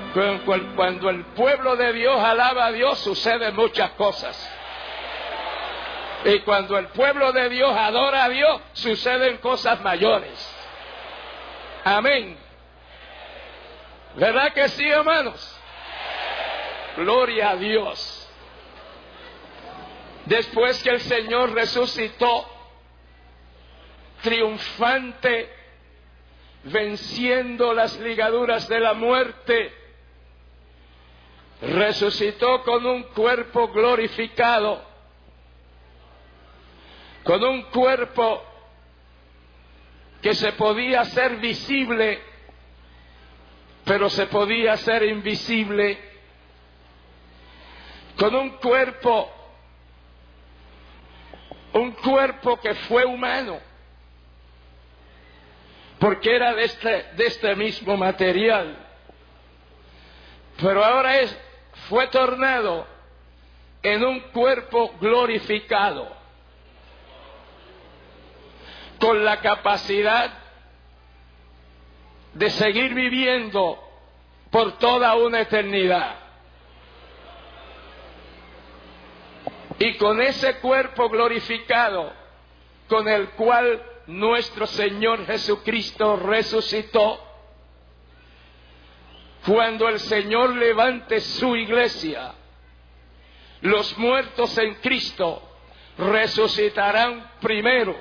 Cuando el pueblo de Dios alaba a Dios, suceden muchas cosas. Y cuando el pueblo de Dios adora a Dios, suceden cosas mayores. Amén. ¿Verdad que sí, hermanos? Gloria a Dios. Después que el Señor resucitó, triunfante, venciendo las ligaduras de la muerte, resucitó con un cuerpo glorificado, con un cuerpo que se podía hacer visible, pero se podía hacer invisible, con un cuerpo que fue humano, porque era de este mismo material, pero ahora fue tornado en un cuerpo glorificado, con la capacidad de seguir viviendo por toda una eternidad. Y con ese cuerpo glorificado, con el cual nuestro Señor Jesucristo resucitó, cuando el Señor levante su iglesia, los muertos en Cristo resucitarán primero.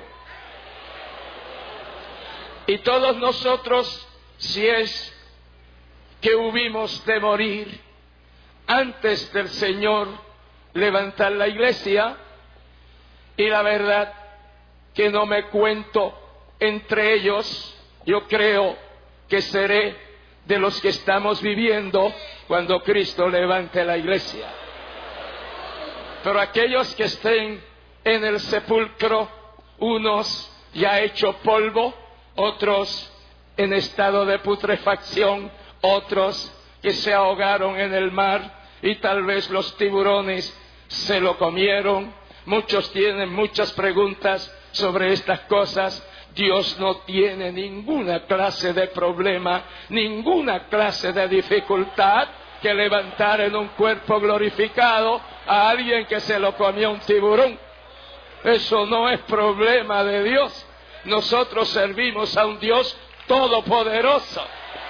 Y todos nosotros, si es que hubimos de morir antes del Señor levantar la iglesia, y la verdad que no me cuento entre ellos, yo creo que seré de los que estamos viviendo cuando Cristo levante la iglesia. Pero aquellos que estén en el sepulcro, unos ya hecho polvo, otros en estado de putrefacción, otros que se ahogaron en el mar y tal vez los tiburones se lo comieron. Muchos tienen muchas preguntas sobre estas cosas. Dios no tiene ninguna clase de problema, ninguna clase de dificultad que levantar en un cuerpo glorificado a alguien que se lo comió un tiburón. Eso no es problema de Dios. Nosotros servimos a un Dios todopoderoso,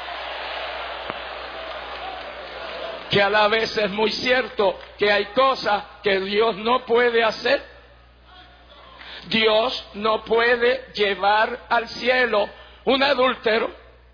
que a la vez es muy cierto que hay cosas que Dios no puede hacer. Dios no puede llevar al cielo un adúltero.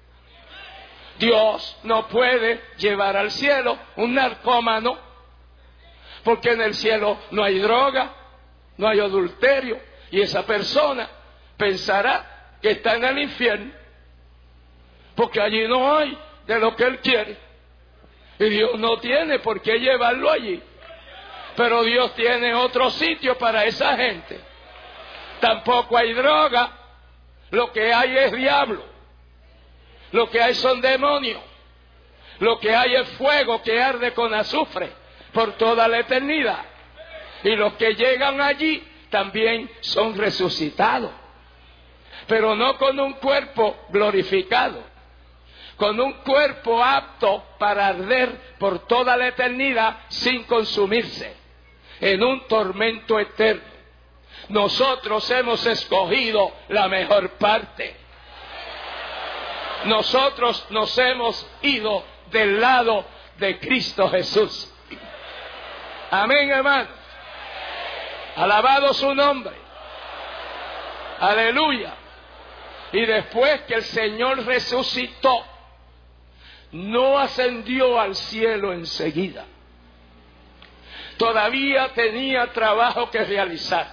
Dios no puede llevar al cielo un narcómano, porque en el cielo no hay droga, no hay adulterio, y esa persona pensará que está en el infierno, porque allí no hay de lo que él quiere, y Dios no tiene por qué llevarlo allí. Pero Dios tiene otro sitio para esa gente. Tampoco hay droga, lo que hay es diablo, lo que hay son demonios, lo que hay es fuego que arde con azufre por toda la eternidad, y los que llegan allí también son resucitados, pero no con un cuerpo glorificado, con un cuerpo apto para arder por toda la eternidad sin consumirse en un tormento eterno. Nosotros hemos escogido la mejor parte. Nosotros nos hemos ido del lado de Cristo Jesús. Amén, hermano. Alabado su nombre. Aleluya. Y después que el Señor resucitó, no ascendió al cielo enseguida. Todavía tenía trabajo que realizar.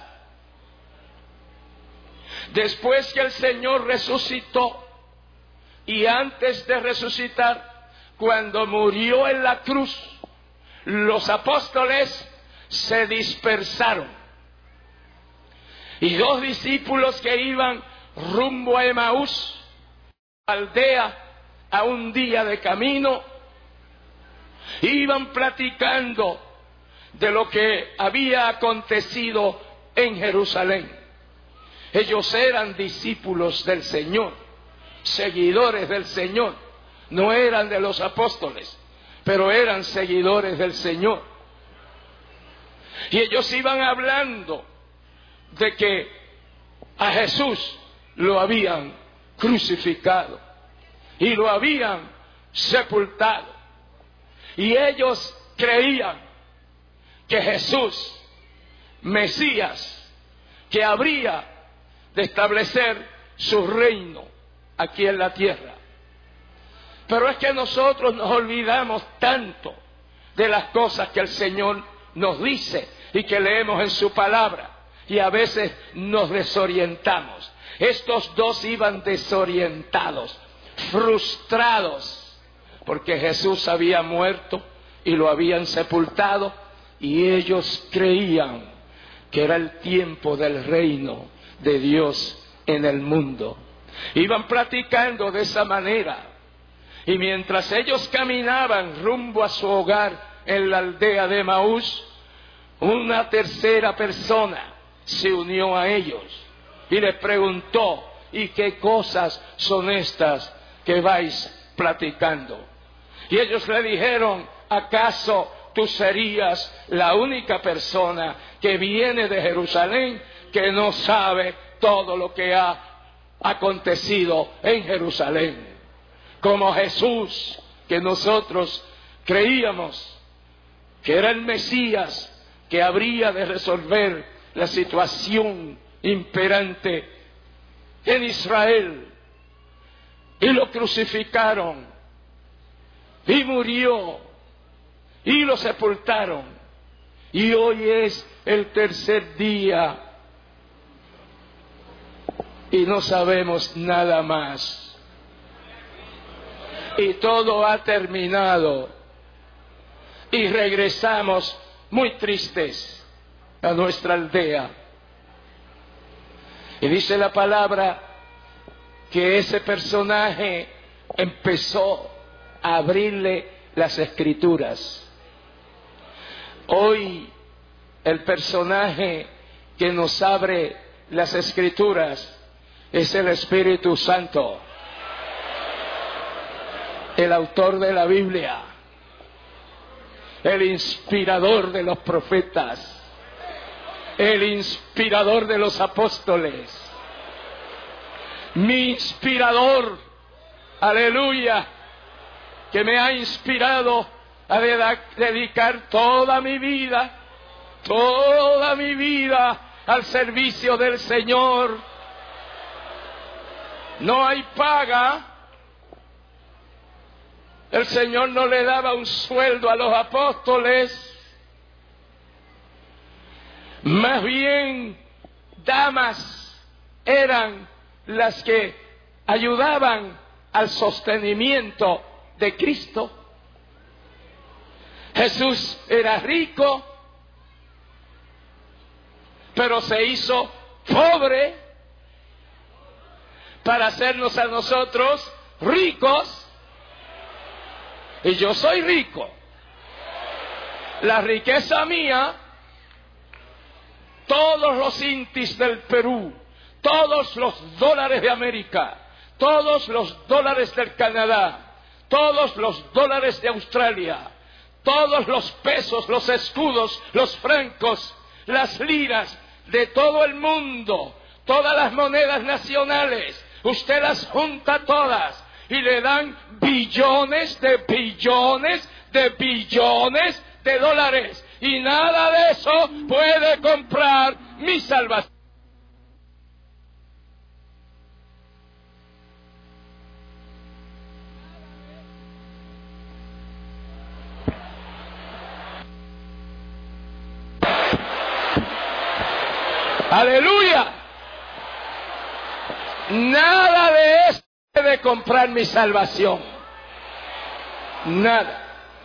Después que el Señor resucitó, y antes de resucitar, cuando murió en la cruz, los apóstoles se dispersaron. Y 2 discípulos que iban rumbo a Emaús, aldea a un día de camino, iban platicando de lo que había acontecido en Jerusalén. Ellos eran discípulos del Señor, seguidores del Señor, no eran de los apóstoles. pero eran seguidores del Señor. Y ellos iban hablando de que a Jesús lo habían crucificado y lo habían sepultado. Y ellos creían que Jesús, Mesías, que habría de establecer su reino aquí en la tierra. Pero es que nosotros nos olvidamos tanto de las cosas que el Señor nos dice y que leemos en su palabra, y a veces nos desorientamos. Estos dos iban desorientados, frustrados, porque Jesús había muerto y lo habían sepultado, y ellos creían que era el tiempo del reino de Dios en el mundo. Iban platicando de esa manera, y mientras ellos caminaban rumbo a su hogar en la aldea de Emaús, una tercera persona se unió a ellos y les preguntó: ¿y qué cosas son estas que vais platicando? Y ellos le dijeron: ¿acaso tú serías la única persona que viene de Jerusalén que no sabe todo lo que ha acontecido en Jerusalén? Como Jesús, que nosotros creíamos que era el Mesías, que habría de resolver la situación imperante en Israel, y lo crucificaron, y murió, y lo sepultaron, y hoy es el tercer día, y no sabemos nada más. Y todo ha terminado, y regresamos muy tristes a nuestra aldea. Y dice la palabra que ese personaje empezó a abrirle las escrituras. Hoy el personaje que nos abre las escrituras es el Espíritu Santo, el autor de la Biblia, el inspirador de los profetas, el inspirador de los apóstoles, mi inspirador, aleluya, que me ha inspirado a dedicar toda mi vida al servicio del Señor. No hay paga. El Señor no le daba un sueldo a los apóstoles. Más bien, damas eran las que ayudaban al sostenimiento de Cristo. Jesús era rico, pero se hizo pobre para hacernos a nosotros ricos. Y yo soy rico. La riqueza mía, todos los intis del Perú, todos los dólares de América, todos los dólares del Canadá, todos los dólares de Australia, todos los pesos, los escudos, los francos, las liras de todo el mundo, todas las monedas nacionales, usted las junta todas y le dan billones de billones de billones de dólares, y nada de eso puede comprar mi salvación. Aleluya. Nada de eso puede comprar mi salvación. Nada.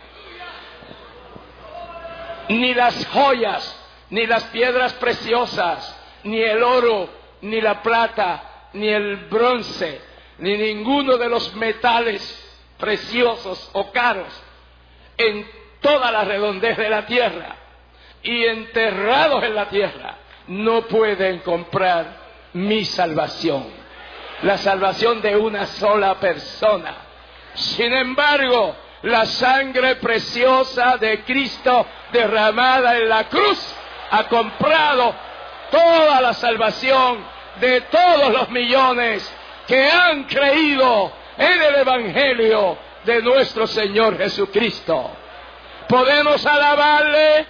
Ni las joyas, ni las piedras preciosas, ni el oro, ni la plata, ni el bronce, ni ninguno de los metales preciosos o caros en toda la redondez de la tierra y enterrados en la tierra no pueden comprar mi salvación. La salvación de una sola persona. Sin embargo, la sangre preciosa de Cristo derramada en la cruz ha comprado toda la salvación de todos los millones que han creído en el Evangelio de nuestro Señor Jesucristo. ¿Podemos alabarle?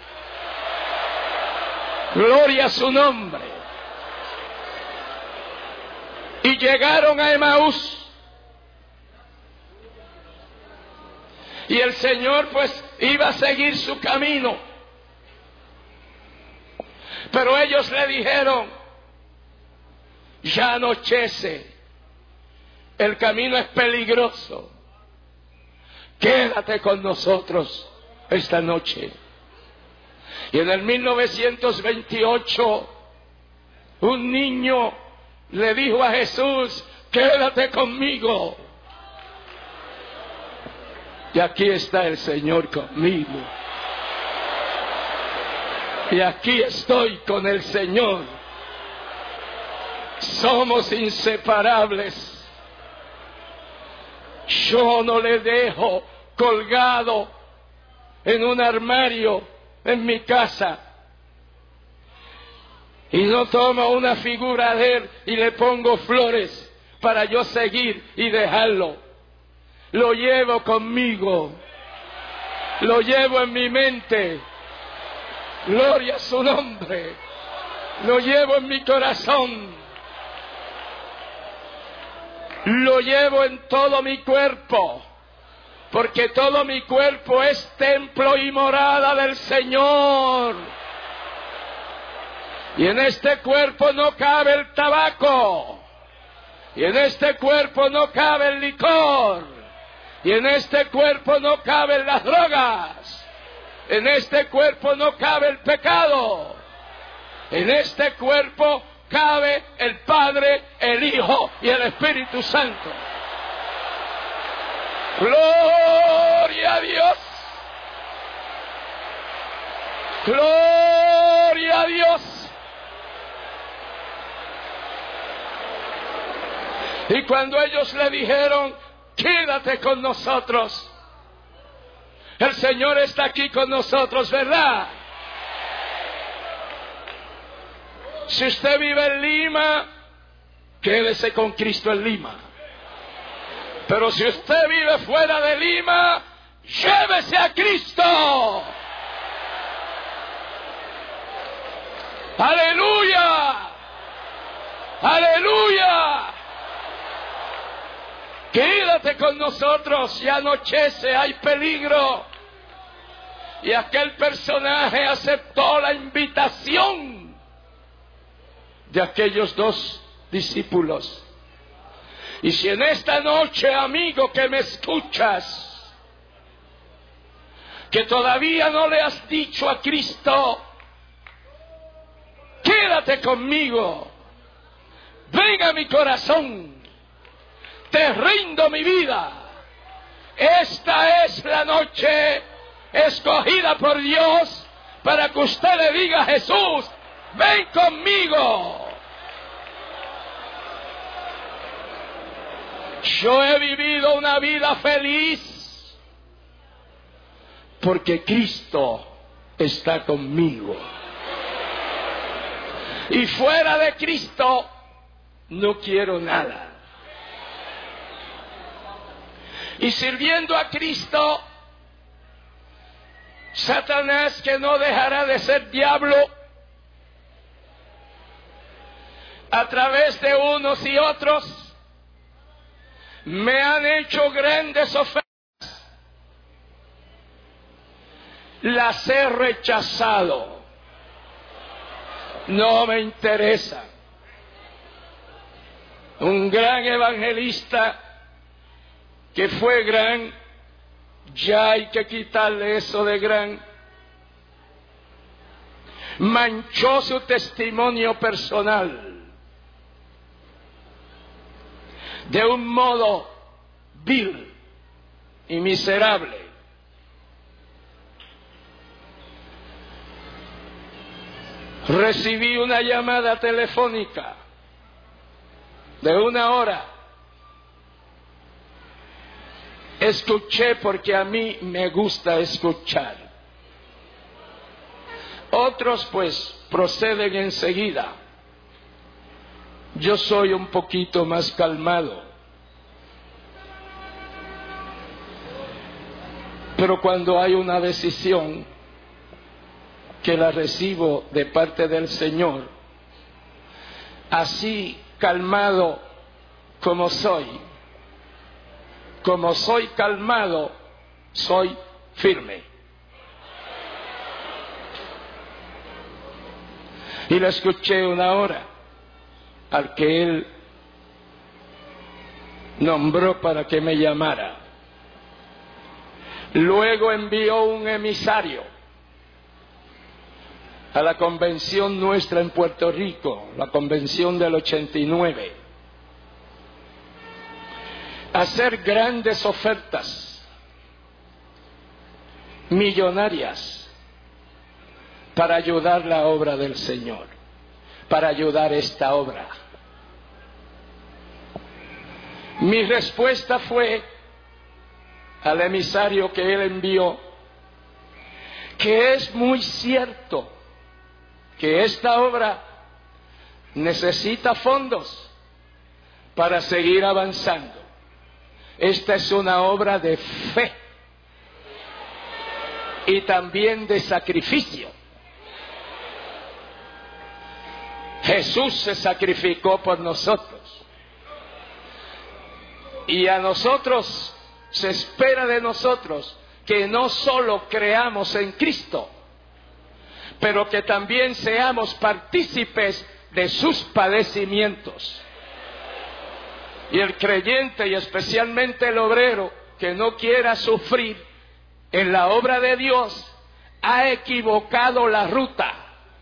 Gloria a su nombre. Y llegaron a Emaús. Y el Señor pues iba a seguir su camino. Pero ellos le dijeron, ya anochece, el camino es peligroso, quédate con nosotros esta noche. Y en el 1928, un niño le dijo a Jesús, quédate conmigo. Y aquí está el Señor conmigo. Y aquí estoy con el Señor. Somos inseparables. Yo no le dejo colgado en un armario en mi casa. Y no tomo una figura de él y le pongo flores para yo seguir y dejarlo. Lo llevo conmigo. Lo llevo en mi mente. Gloria a su nombre. Lo llevo en mi corazón. Lo llevo en todo mi cuerpo. Porque todo mi cuerpo es templo y morada del Señor. Y en este cuerpo no cabe el tabaco. Y en este cuerpo no cabe el licor. Y en este cuerpo no caben las drogas. En este cuerpo no cabe el pecado. En este cuerpo cabe el Padre, el Hijo y el Espíritu Santo. ¡Gloria a Dios! ¡Gloria a Dios! Y cuando ellos le dijeron, quédate con nosotros, el Señor está aquí con nosotros, ¿verdad? Si usted vive en Lima, quédese con Cristo en Lima. Pero si usted vive fuera de Lima, llévese a Cristo. ¡Aleluya! ¡Aleluya! Quédate con nosotros, ya anochece, hay peligro. Y aquel personaje aceptó la invitación de aquellos dos discípulos. Y si en esta noche, amigo que me escuchas, que todavía no le has dicho a Cristo, quédate conmigo, ven a mi corazón, te rindo mi vida. Esta es la noche escogida por Dios para que usted le diga a Jesús, ven conmigo. Yo he vivido una vida feliz porque Cristo está conmigo. Y fuera de Cristo no quiero nada. Y sirviendo a Cristo, Satanás, que no dejará de ser diablo, a través de unos y otros, me han hecho grandes ofertas. Las he rechazado. No me interesa. Un gran evangelista que fue gran, ya hay que quitarle eso de gran. Manchó su testimonio personal de un modo vil y miserable. Recibí una llamada telefónica de 1 hora Escuché porque a mí me gusta escuchar. Otros pues proceden enseguida. Yo soy un poquito más calmado. Pero cuando hay una decisión que la recibo de parte del Señor, así calmado como soy calmado, soy firme. Y le escuché una hora al que Él nombró para que me llamara. Luego envió un emisario a la convención nuestra en Puerto Rico, la convención del 89, a hacer grandes ofertas millonarias para ayudar la obra del Señor, para ayudar esta obra. Mi respuesta fue al emisario que él envió, que es muy cierto que esta obra necesita fondos para seguir avanzando. Esta es una obra de fe y también de sacrificio. Jesús se sacrificó por nosotros. Y a nosotros se espera de nosotros que no solo creamos en Cristo, pero que también seamos partícipes de sus padecimientos. Y el creyente, y especialmente el obrero, que no quiera sufrir en la obra de Dios, ha equivocado la ruta.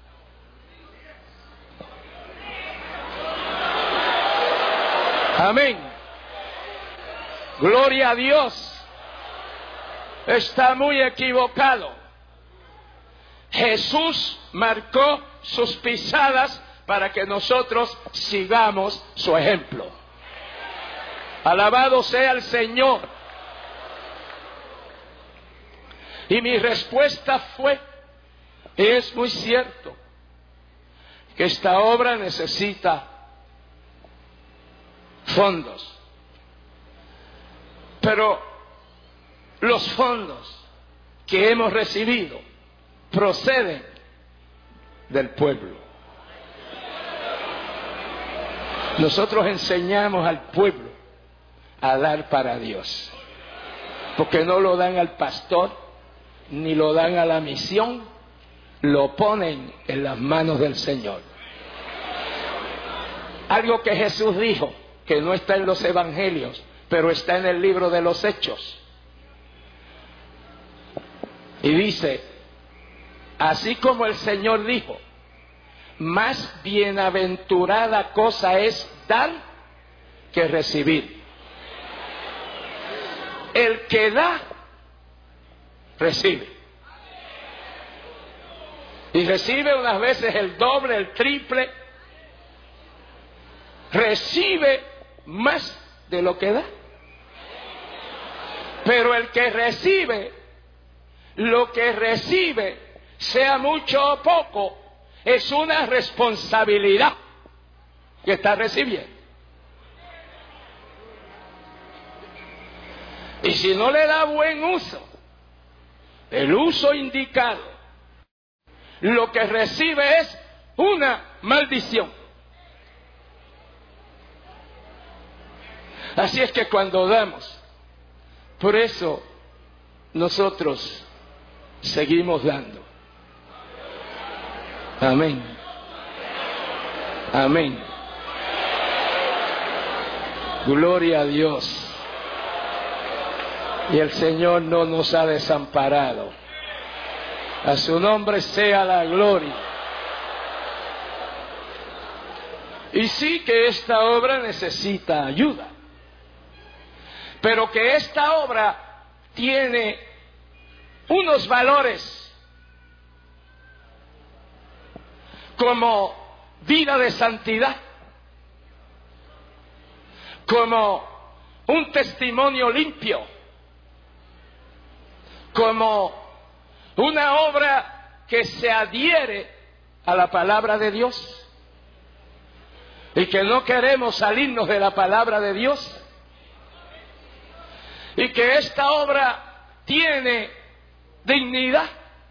Amén. Gloria a Dios. Está muy equivocado. Jesús marcó sus pisadas para que nosotros sigamos su ejemplo. Alabado sea el Señor. Y mi respuesta fue, es muy cierto que esta obra necesita fondos. Pero los fondos que hemos recibido proceden del pueblo. Nosotros enseñamos al pueblo a dar para Dios, porque no lo dan al pastor, ni lo dan a la misión, lo ponen en las manos del Señor. Algo que Jesús dijo, que no está en los evangelios, pero está en el libro de los Hechos. Y dice, así como el Señor dijo, más bienaventurada cosa es dar que recibir. El que da, recibe. Y recibe unas veces el doble, el triple. Recibe más de lo que da. Pero el que recibe, lo que recibe, sea mucho o poco, es una responsabilidad que está recibiendo. Y si no le da buen uso, el uso indicado, lo que recibe es una maldición. Así es que cuando damos, por eso nosotros seguimos dando. Amén. Amén. Gloria a Dios. Y el Señor no nos ha desamparado. A su nombre sea la gloria. Y sí que esta obra necesita ayuda. Pero que esta obra tiene unos valores como vida de santidad, como un testimonio limpio como una obra que se adhiere a la palabra de Dios y que no queremos salirnos de la palabra de Dios, y que esta obra tiene dignidad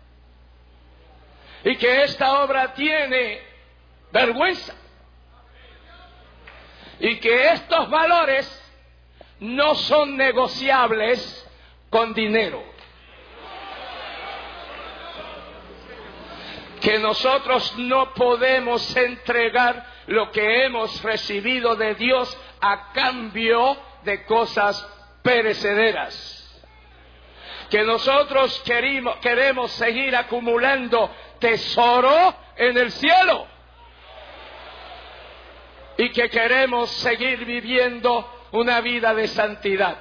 y que esta obra tiene vergüenza y que estos valores no son negociables con dinero. Que nosotros no podemos entregar lo que hemos recibido de Dios a cambio de cosas perecederas. Que nosotros queremos seguir acumulando tesoro en el cielo. Y que queremos seguir viviendo una vida de santidad.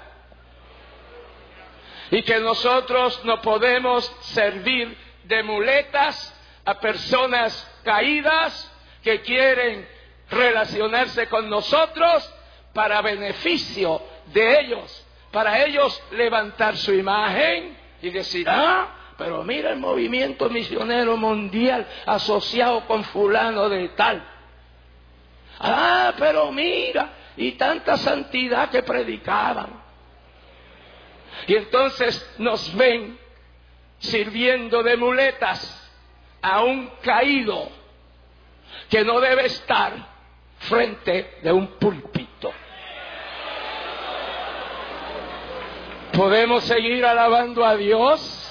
Y que nosotros no podemos servir de muletas a personas caídas que quieren relacionarse con nosotros para beneficio de ellos, para ellos levantar su imagen y decir, pero mira el movimiento misionero mundial asociado con fulano de tal. Pero mira, y tanta santidad que predicaban. Y entonces nos ven sirviendo de muletas a un caído que no debe estar frente de un púlpito. ¿Podemos seguir alabando a Dios?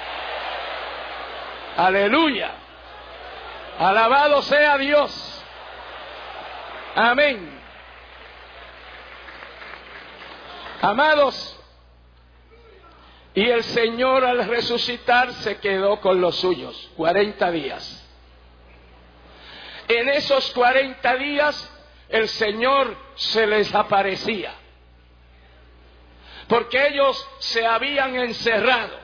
Aleluya. Alabado sea Dios. Amén. Amados, y el Señor al resucitar se quedó con los suyos 40 días. En esos 40 días el Señor se les aparecía, porque ellos se habían encerrado.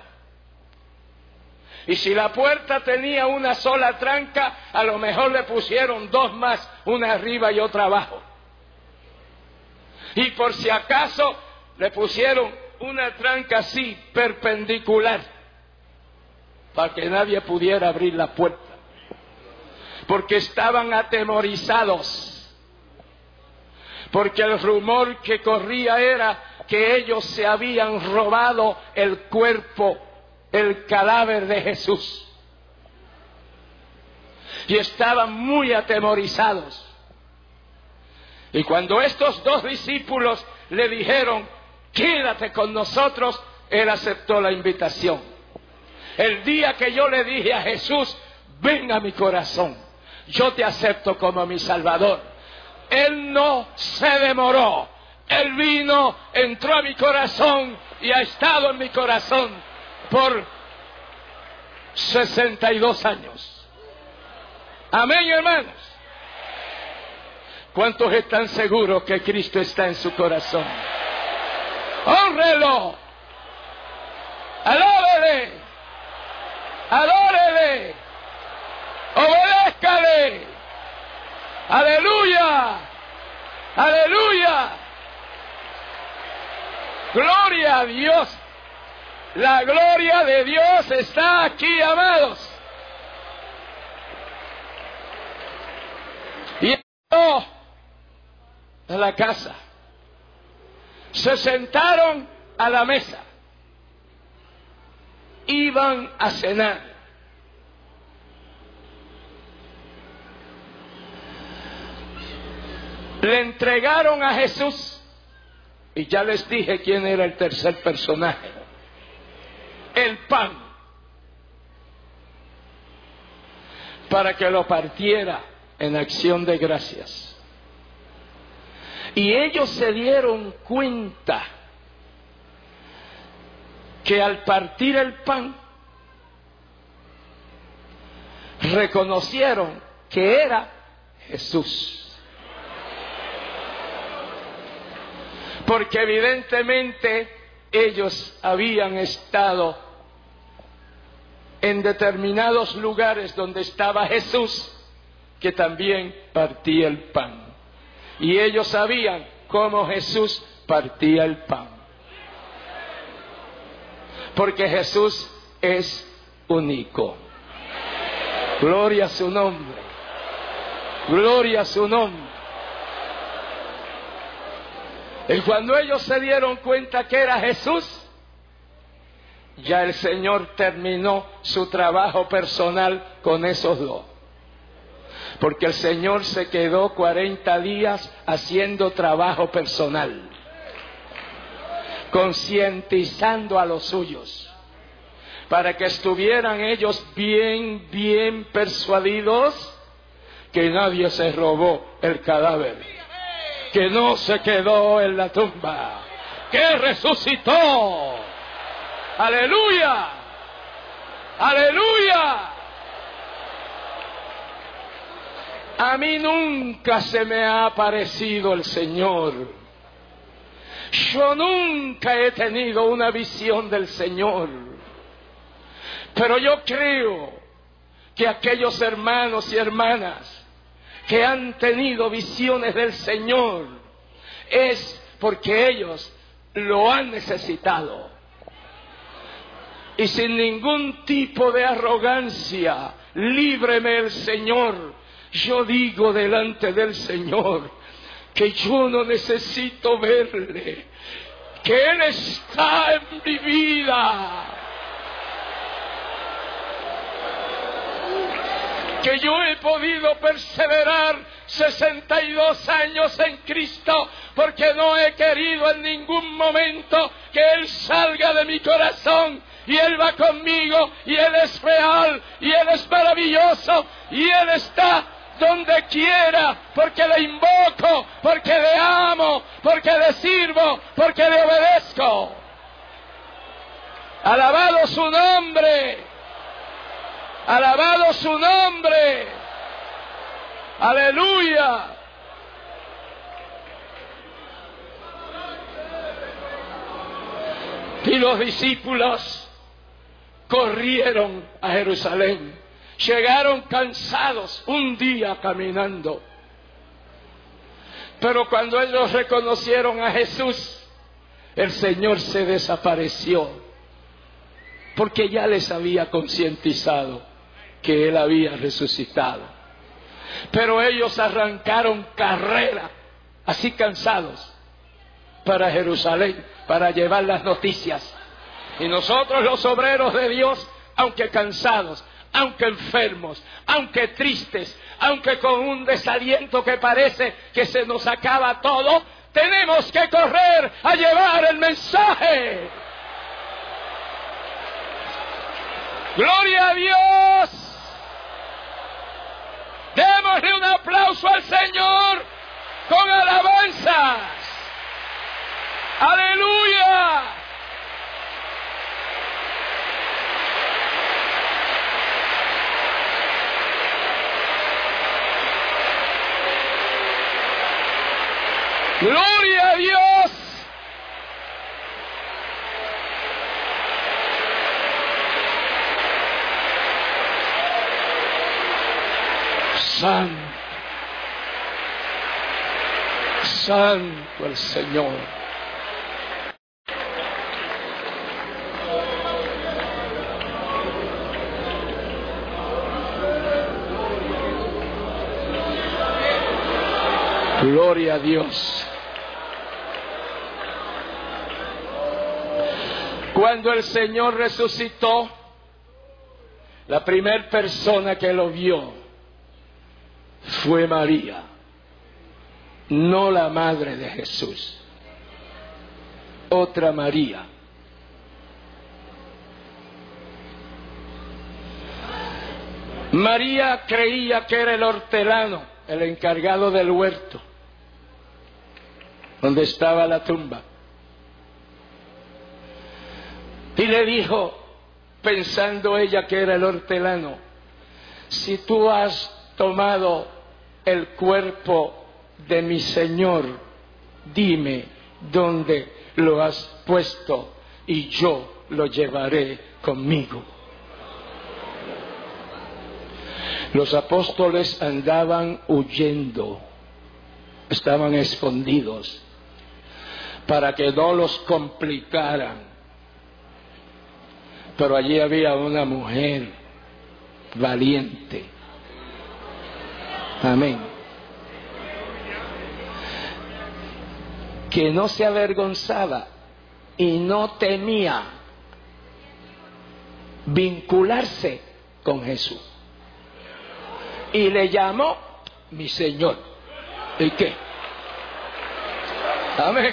Y si la puerta tenía una sola tranca, a lo mejor le pusieron dos más, una arriba y otra abajo. Y por si acaso le pusieron una tranca así, perpendicular, para que nadie pudiera abrir la puerta. Porque estaban atemorizados. Porque el rumor que corría era que ellos se habían robado el cuerpo, el cadáver de Jesús. Y estaban muy atemorizados. Y cuando estos dos discípulos le dijeron, quédate con nosotros, él aceptó la invitación. El día que yo le dije a Jesús, ven a mi corazón, yo te acepto como mi Salvador, él no se demoró. Él vino, entró a mi corazón y ha estado en mi corazón por 62 años. Amén, hermanos. ¿Cuántos están seguros que Cristo está en su corazón? ¡Hónrelo! ¡Alóbele! ¡Adórele! ¡Obedézcale! ¡Aleluya! ¡Aleluya! ¡Gloria a Dios! La gloria de Dios está aquí, amados. Y entró a la casa. Se sentaron a la mesa. Iban a cenar. Le entregaron a Jesús. Y ya les dije quién era el tercer personaje. El pan. Para que lo partiera en acción de gracias. Y ellos se dieron cuenta que al partir el pan, reconocieron que era Jesús. Porque evidentemente ellos habían estado en determinados lugares donde estaba Jesús, que también partía el pan. Y ellos sabían cómo Jesús partía el pan. porque Jesús es único. Gloria a su nombre. Gloria a su nombre. Y cuando ellos se dieron cuenta que era Jesús, ya el Señor terminó su trabajo personal con esos dos. Porque el Señor se quedó 40 días haciendo trabajo personal, concientizando a los suyos, para que estuvieran ellos bien persuadidos que nadie se robó el cadáver, que no se quedó en la tumba, que resucitó. ¡Aleluya! ¡Aleluya! A mí nunca se me ha aparecido el Señor. Yo nunca he tenido una visión del Señor. Pero yo creo que aquellos hermanos y hermanas que han tenido visiones del Señor es porque ellos lo han necesitado. Y sin ningún tipo de arrogancia, líbreme el Señor. Yo digo delante del Señor que yo no necesito verle, que Él está en mi vida, que yo he podido perseverar 62 años en Cristo porque no he querido en ningún momento que Él salga de mi corazón. Y Él va conmigo, y Él es real, y Él es maravilloso, y Él está donde quiera, porque le invoco, porque le amo, porque le sirvo, porque le obedezco. Alabado su nombre, alabado su nombre, aleluya. Y los discípulos corrieron a Jerusalén. Llegaron cansados un día caminando. Pero cuando ellos reconocieron a Jesús, el Señor se desapareció. Porque ya les había concientizado que Él había resucitado. Pero ellos arrancaron carrera, así cansados, para Jerusalén, para llevar las noticias. Y nosotros los obreros de Dios, aunque cansados, aunque enfermos, aunque tristes, aunque con un desaliento que parece que se nos acaba todo, tenemos que correr a llevar el mensaje. ¡Gloria a Dios! Démosle un aplauso al Señor con alabanzas. ¡Aleluya! ¡Gloria a Dios! Santo, santo el Señor. Gloria a Dios. Cuando el Señor resucitó, la primera persona que lo vio fue María, no la madre de Jesús, otra María. María creía que era el hortelano, el encargado del huerto, donde estaba la tumba. Y le dijo, pensando ella que era el hortelano, si tú has tomado el cuerpo de mi Señor, dime dónde lo has puesto y yo lo llevaré conmigo. Los apóstoles andaban huyendo, estaban escondidos para que no los complicaran. Pero allí había una mujer valiente. Amén. Que no se avergonzaba y no temía vincularse con Jesús. Y le llamó mi Señor. ¿Y qué? Amén.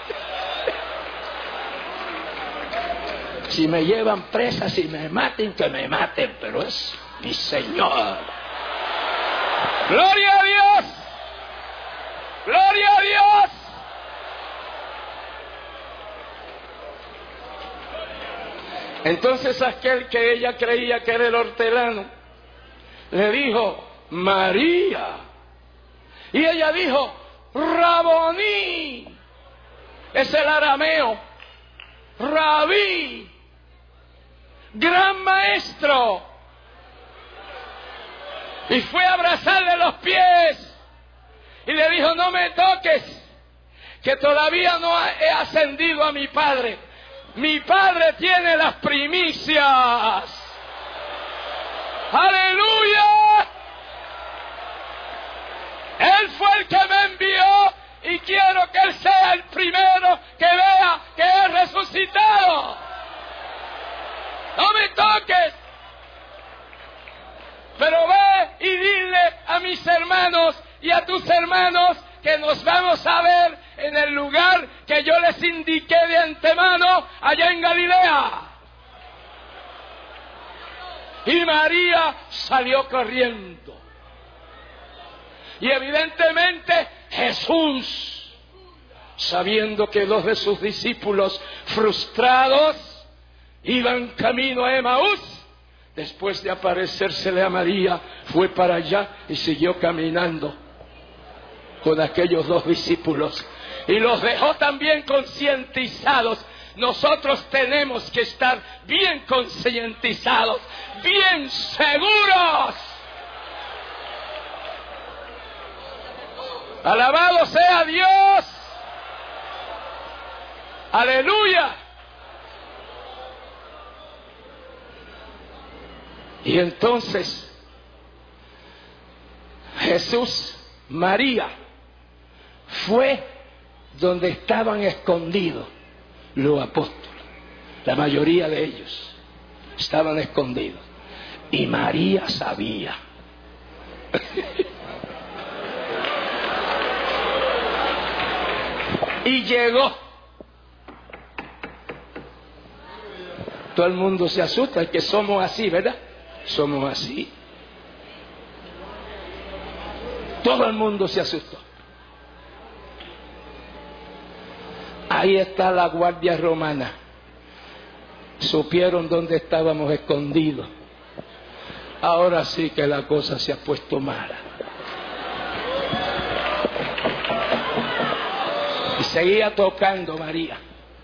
Si me llevan presa, si me maten, que me maten, pero es mi Señor. ¡Gloria a Dios! ¡Gloria a Dios! Entonces aquel que ella creía que era el hortelano, le dijo, María. Y ella dijo, Raboní. Es el arameo. Rabí. Gran maestro. Y fue a abrazarle los pies. Y le dijo, no me toques, que todavía no he ascendido a mi Padre. Mi Padre tiene las primicias. ¡Aleluya! Él fue el que me envió y quiero que Él sea el primero que vea que he resucitado. No me toques. Pero ve y dile a mis hermanos y a tus hermanos que nos vamos a ver en el lugar que yo les indiqué de antemano allá en Galilea. Y María salió corriendo. Y evidentemente Jesús, sabiendo que dos de sus discípulos frustrados iban camino a Emaús, después de aparecérsele a María, fue para allá y siguió caminando con aquellos dos discípulos. Y los dejó también concientizados. Nosotros tenemos que estar bien concientizados, bien seguros. Alabado sea Dios. Aleluya. Y entonces Jesús, María, fue donde estaban escondidos los apóstoles. La mayoría de ellos estaban escondidos. Y María sabía. Y llegó. Todo el mundo se asusta, que somos así, ¿verdad? Somos así. Todo el mundo se asustó. Ahí está la guardia romana. Supieron dónde estábamos escondidos. Ahora sí que la cosa se ha puesto mala. Y seguía tocando María.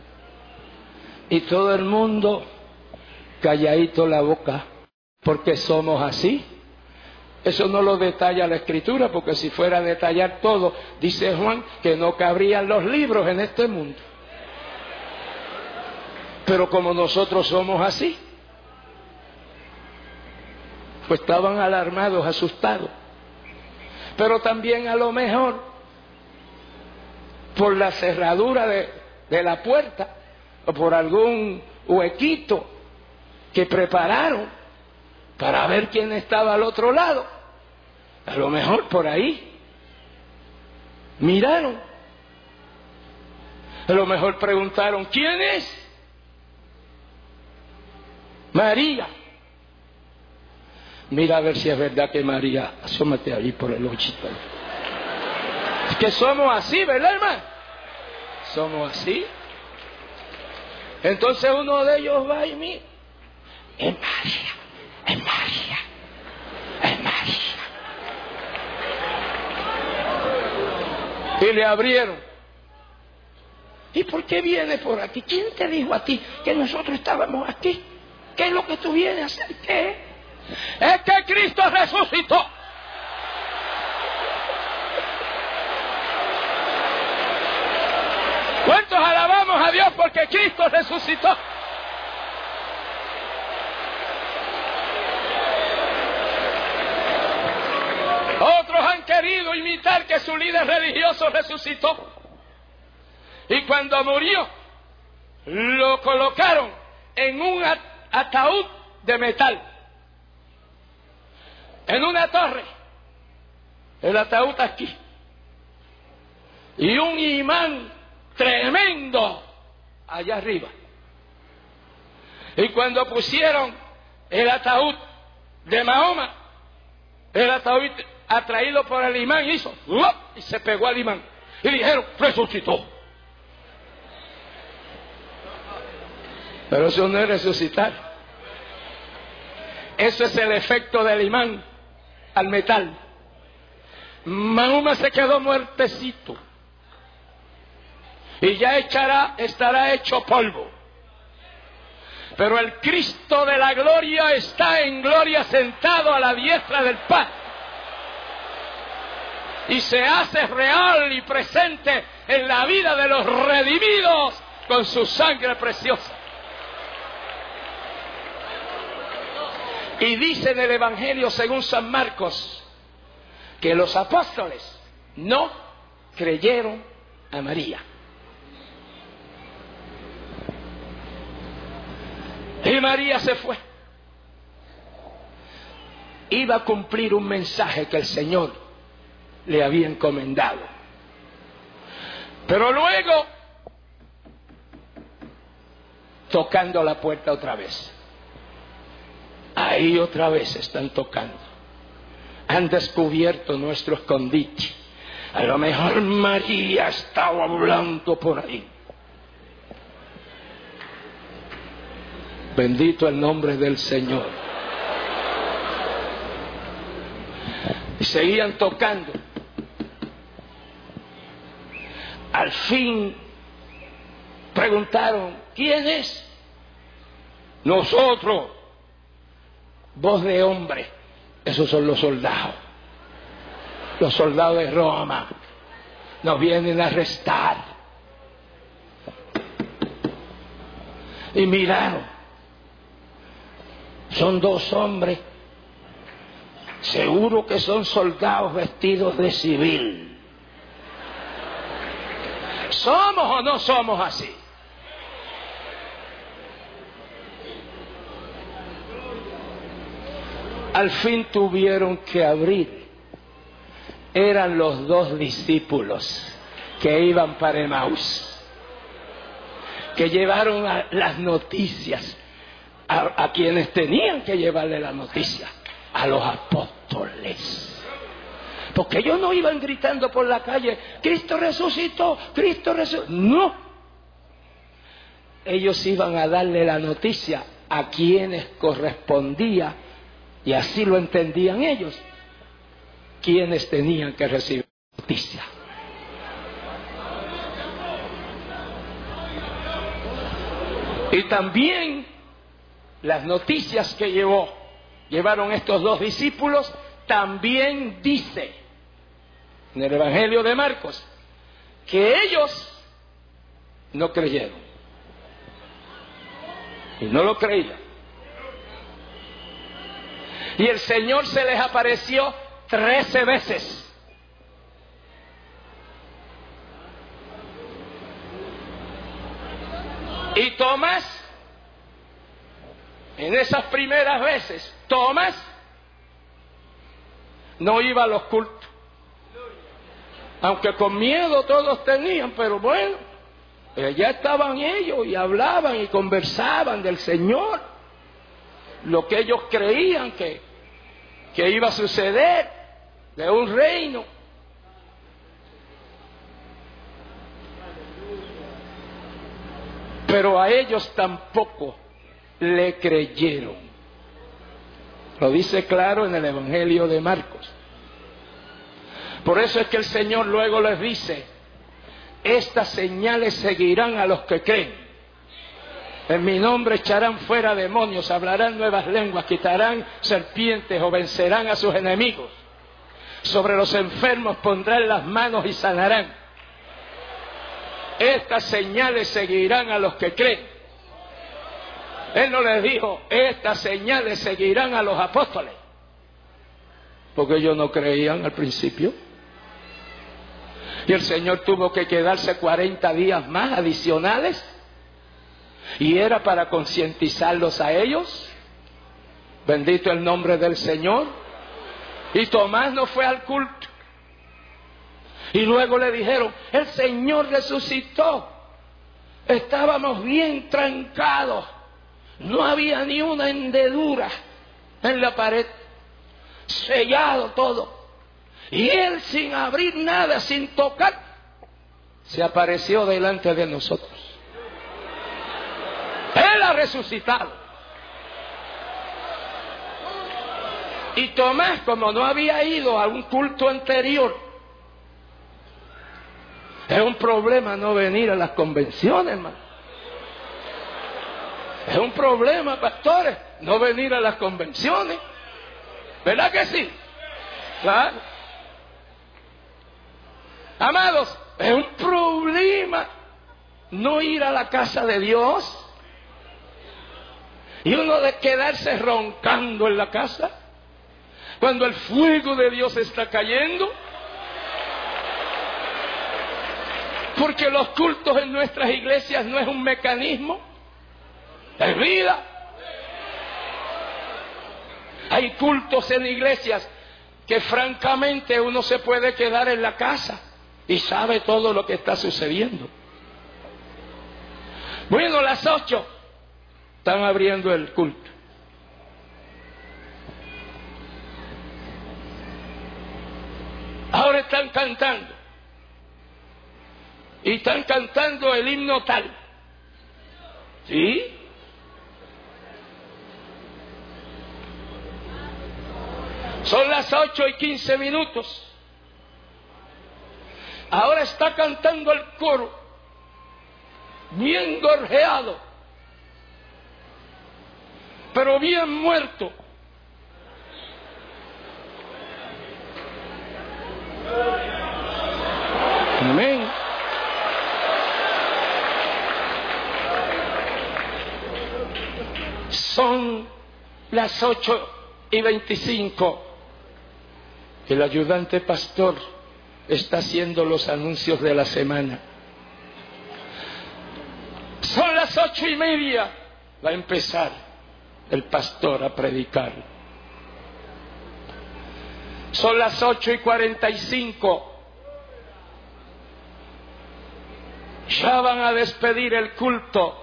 Y todo el mundo calladito la boca, porque somos así. Eso no lo detalla la Escritura, porque si fuera a detallar todo, dice Juan, que no cabrían los libros en este mundo. Pero como nosotros somos así, pues estaban alarmados, asustados. Pero también a lo mejor, por la cerradura de la puerta, o por algún huequito que prepararon para ver quién estaba al otro lado. A lo mejor por ahí miraron. A lo mejor preguntaron, ¿quién es? María. Mira a ver si es verdad que María, asómate ahí por el ojito. Es que somos así, ¿verdad, hermano? Somos así. Entonces uno de ellos va y mira, es María, es María, es María. Y le abrieron. ¿Y por qué vienes por aquí? ¿Quién te dijo a ti que nosotros estábamos aquí? ¿Qué es lo que tú vienes a hacer? ¿Qué? Es que Cristo resucitó. ¿Cuántos alabamos a Dios porque Cristo resucitó? imitar que su líder religioso resucitó. Y cuando murió, lo colocaron en un ataúd de metal, en una torre, el ataúd aquí, y un imán tremendo allá arriba. Y cuando pusieron el ataúd de Mahoma, el ataúd atraído por el imán hizo ¡uop! Y se pegó al imán y dijeron: resucitó. Pero eso no es resucitar. Eso es el efecto del imán al metal. Mahoma se quedó muertecito y ya estará hecho polvo. Pero el Cristo de la gloria está en gloria sentado a la diestra del Padre. Y se hace real y presente en la vida de los redimidos con su sangre preciosa. Y dice en el Evangelio según San Marcos que los apóstoles no creyeron a María. Y María se fue. Iba a cumplir un mensaje que el Señor le había encomendado. Pero luego, tocando la puerta otra vez. Ahí otra vez están tocando. Han descubierto nuestro escondite. A lo mejor María estaba hablando por ahí. Bendito el nombre del Señor. Y seguían tocando. Al fin preguntaron: ¿quién es? Nosotros. Voz de hombre. Esos son los soldados. Los soldados de Roma. Nos vienen a arrestar. Y miraron. Son dos hombres. Seguro que son soldados vestidos de civil. ¿Somos o no somos así? Al fin tuvieron que abrir. Eran los dos discípulos que iban para Emaús, que llevaron las noticias a quienes tenían que llevarle la noticia, a los apóstoles. Porque ellos no iban gritando por la calle: Cristo resucitó, Cristo resucitó. No. Ellos iban a darle la noticia a quienes correspondía, y así lo entendían ellos, quienes tenían que recibir la noticia. Y también las noticias que llevaron estos dos discípulos, también dice en el Evangelio de Marcos que ellos no creyeron. Y no lo creían. Y el Señor se les apareció 13 veces. Y Tomás, en esas primeras veces, Tomás no iba a los cultos. Aunque con miedo todos tenían, pero bueno, ya estaban ellos y hablaban y conversaban del Señor. Lo que ellos creían que iba a suceder, de un reino. Pero a ellos tampoco le creyeron. Lo dice claro en el Evangelio de Marcos. Por eso es que el Señor luego les dice: estas señales seguirán a los que creen. En mi nombre echarán fuera demonios, hablarán nuevas lenguas, quitarán serpientes o vencerán a sus enemigos. Sobre los enfermos pondrán las manos y sanarán. Estas señales seguirán a los que creen. Él no les dijo: estas señales seguirán a los apóstoles, porque ellos no creían al principio. Y el Señor tuvo que quedarse 40 días más adicionales. Y era para concientizarlos a ellos. Bendito el nombre del Señor. Y Tomás no fue al culto. Y luego le dijeron, el Señor resucitó. Estábamos bien trancados. No había ni una hendedura en la pared. Sellado todo. Y Él, sin abrir nada, sin tocar, se apareció delante de nosotros. Él ha resucitado. Y Tomás, como no había ido a un culto anterior, es un problema no venir a las convenciones, hermano. Es un problema, pastores, no venir a las convenciones. ¿Verdad que sí? Claro. Amados, es un problema no ir a la casa de Dios. Y uno de quedarse roncando en la casa cuando el fuego de Dios está cayendo. Porque los cultos en nuestras iglesias no es un mecanismo, es vida. Hay cultos en iglesias que francamente uno se puede quedar en la casa y sabe todo lo que está sucediendo. Bueno, las 8 están abriendo el culto. Ahora están cantando. Y están cantando el himno tal. ¿Sí? Son las 8:15. Ahora está cantando el coro. Bien gorjeado. Pero bien muerto. Amén. Son las 8:25. El ayudante pastor está haciendo los anuncios de la semana. Son las 8:30. Va a empezar el pastor a predicar. Son las 8:45. Ya van a despedir el culto.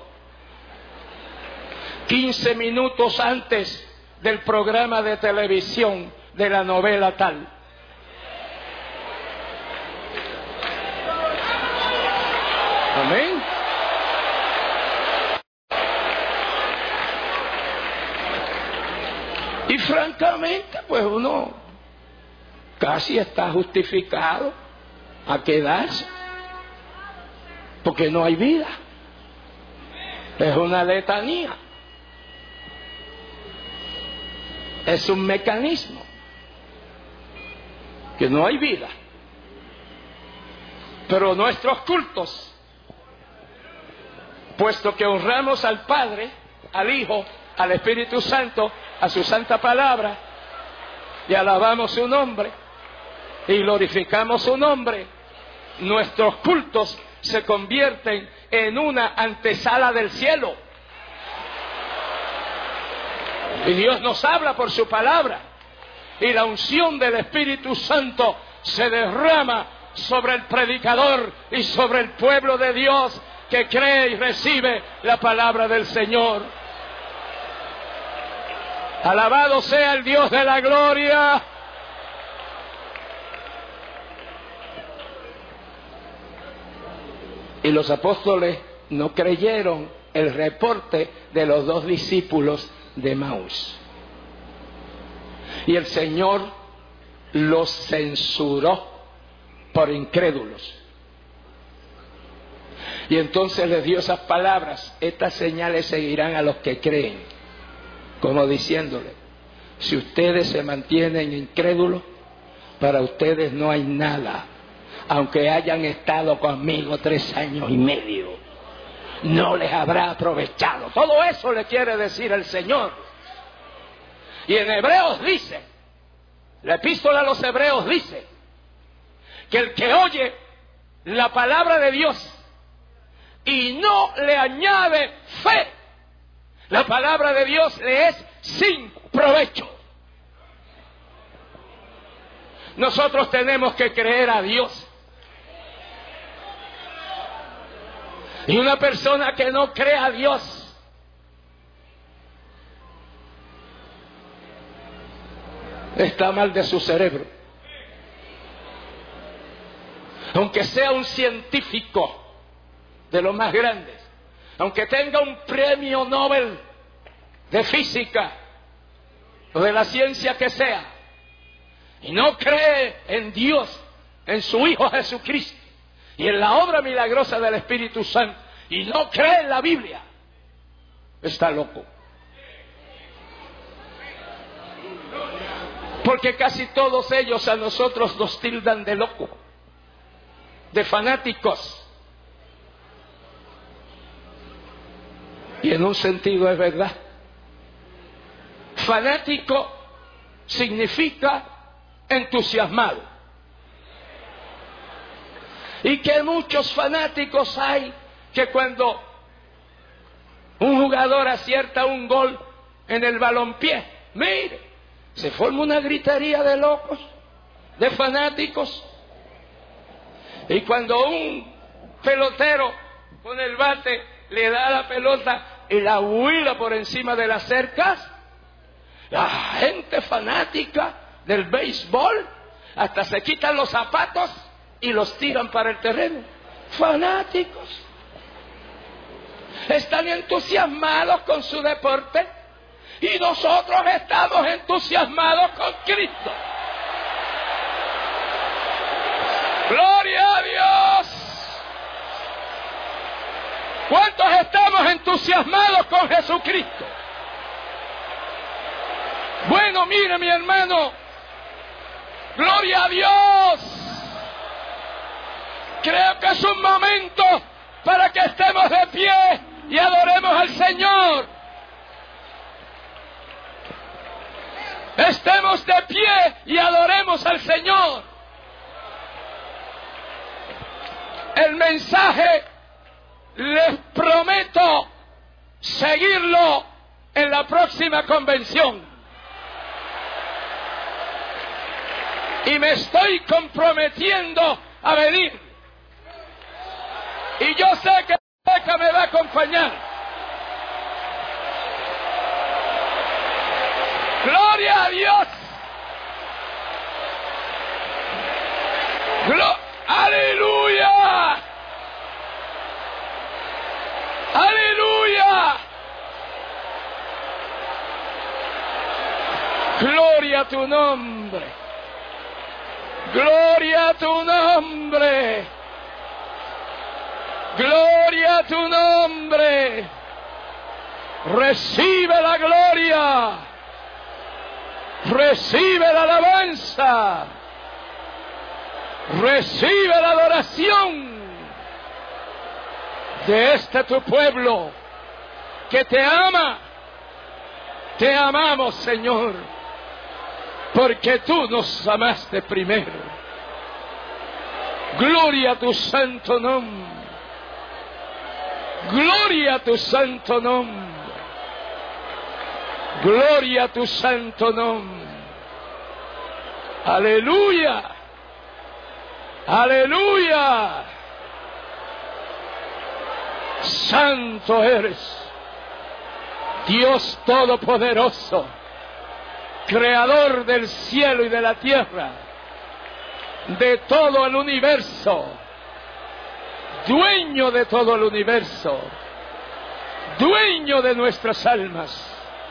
15 minutos antes del programa de televisión de la novela tal. Amén. Y francamente, pues uno casi está justificado a quedarse, porque no hay vida. Es una letanía. Es un mecanismo. Que no hay vida. Pero nuestros cultos, puesto que honramos al Padre, al Hijo, al Espíritu Santo, a su santa palabra, y alabamos su nombre, y glorificamos su nombre, nuestros cultos se convierten en una antesala del cielo. Y Dios nos habla por su palabra. Y la unción del Espíritu Santo se derrama sobre el predicador y sobre el pueblo de Dios que cree y recibe la palabra del Señor. Alabado sea el Dios de la gloria. Y los apóstoles no creyeron el reporte de los 2 discípulos de Emaús. Y el Señor los censuró por incrédulos. Y entonces les dio esas palabras: estas señales seguirán a los que creen. Como diciéndole, si ustedes se mantienen incrédulos, para ustedes no hay nada. Aunque hayan estado conmigo 3 años y medio, no les habrá aprovechado. Todo eso le quiere decir el Señor. Y en Hebreos dice, la epístola a los Hebreos dice, que el que oye la palabra de Dios y no le añade fe, la palabra de Dios le es sin provecho. Nosotros tenemos que creer a Dios. Y una persona que no cree a Dios está mal de su cerebro. Aunque sea un científico de los más grandes, aunque tenga un premio Nobel de física o de la ciencia que sea, y no cree en Dios, en su Hijo Jesucristo y en la obra milagrosa del Espíritu Santo, y no cree en la Biblia, está loco. Porque casi todos ellos a nosotros nos tildan de loco, de fanáticos. Y en un sentido es verdad. Fanático significa entusiasmado. Y que muchos fanáticos hay que cuando un jugador acierta un gol en el balompié, mire, se forma una gritería de locos, de fanáticos. Y cuando un pelotero con el bate le da la pelota y la huila por encima de las cercas, la gente fanática del béisbol hasta se quitan los zapatos y los tiran para el terreno. Fanáticos. Están entusiasmados con su deporte y nosotros estamos entusiasmados con Cristo. ¡Gloria a Dios! ¿Cuántos estamos entusiasmados con Jesucristo? Bueno, mire mi hermano, ¡gloria a Dios! Creo que es un momento para que estemos de pie y adoremos al Señor. Estemos de pie y adoremos al Señor. El mensaje, les prometo seguirlo en la próxima convención. Y me estoy comprometiendo a venir. Y yo sé que Rebeca me va a acompañar. ¡Gloria a Dios! ¡Aleluya! ¡Aleluya! ¡Gloria a tu nombre! ¡Gloria a tu nombre! ¡Gloria a tu nombre! ¡Recibe la gloria! ¡Recibe la alabanza! ¡Recibe la adoración de este tu pueblo que te ama! Te amamos, Señor, porque tú nos amaste primero. ¡Gloria a tu santo nombre! ¡Gloria a tu santo nombre! ¡Gloria a tu santo nombre! ¡Aleluya! ¡Aleluya! Santo eres, Dios Todopoderoso, Creador del cielo y de la tierra, de todo el universo, dueño de todo el universo, dueño de nuestras almas.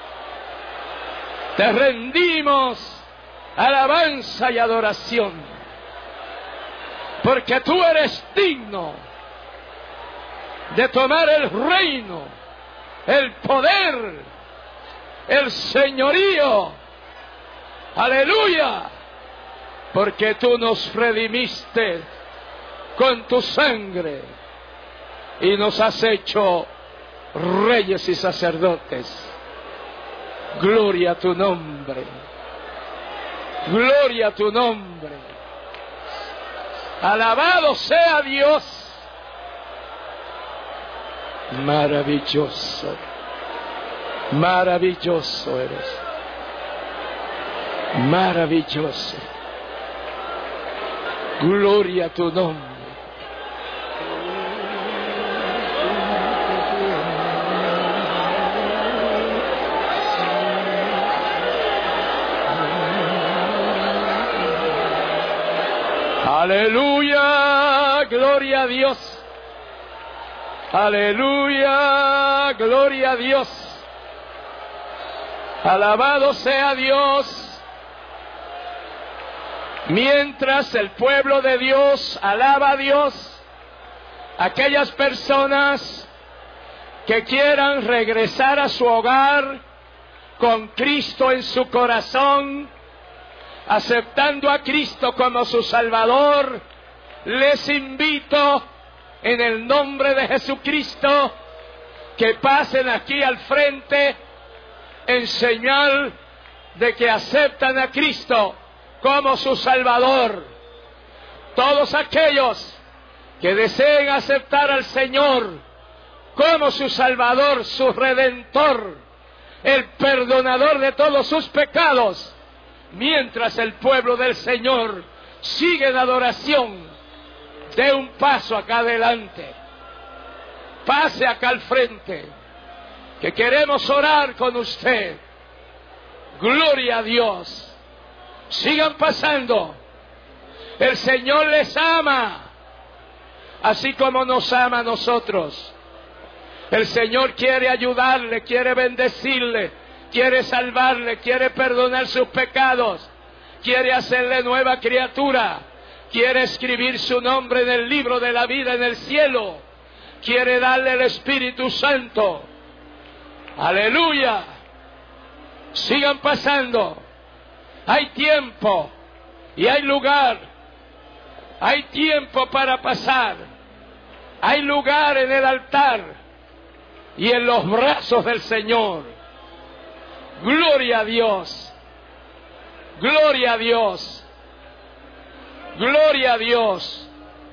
Te rendimos alabanza y adoración, porque tú eres digno de tomar el reino, el poder, el señorío. Aleluya, porque tú nos redimiste con tu sangre y nos has hecho reyes y sacerdotes. Gloria a tu nombre. Gloria a tu nombre. Alabado sea Dios. Maravilloso. Maravilloso eres. Maravilloso. Gloria a tu nombre. Aleluya, gloria a Dios. Aleluya, gloria a Dios. Alabado sea Dios. Mientras el pueblo de Dios alaba a Dios, aquellas personas que quieran regresar a su hogar con Cristo en su corazón, aceptando a Cristo como su Salvador, les invito en el nombre de Jesucristo que pasen aquí al frente en señal de que aceptan a Cristo como su Salvador. Todos aquellos que deseen aceptar al Señor como su Salvador, su Redentor, el perdonador de todos sus pecados, mientras el pueblo del Señor sigue en adoración, dé un paso acá adelante. Pase acá al frente, que queremos orar con usted. Gloria a Dios. Sigan pasando. El Señor les ama, así como nos ama a nosotros. El Señor quiere ayudarle, quiere bendecirle, quiere salvarle, quiere perdonar sus pecados, quiere hacerle nueva criatura, quiere escribir su nombre en el libro de la vida en el cielo, quiere darle el Espíritu Santo. Aleluya. Sigan pasando. Hay tiempo y hay lugar. Hay tiempo para pasar. Hay lugar en el altar y en los brazos del Señor. Gloria a Dios. Gloria a Dios. Gloria a Dios.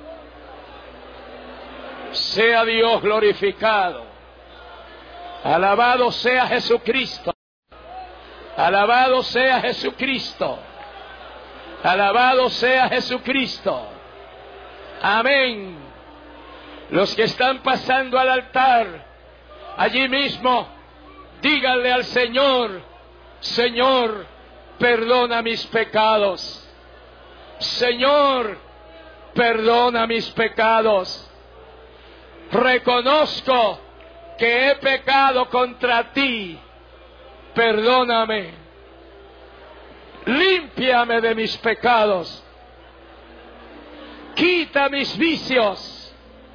Sea Dios glorificado. Alabado sea Jesucristo. Alabado sea Jesucristo. Alabado sea Jesucristo. Amén. Los que están pasando al altar, allí mismo, díganle al Señor: Señor, perdona mis pecados. Señor, perdona mis pecados. Reconozco que he pecado contra ti. Perdóname. Límpiame de mis pecados. Quita mis vicios.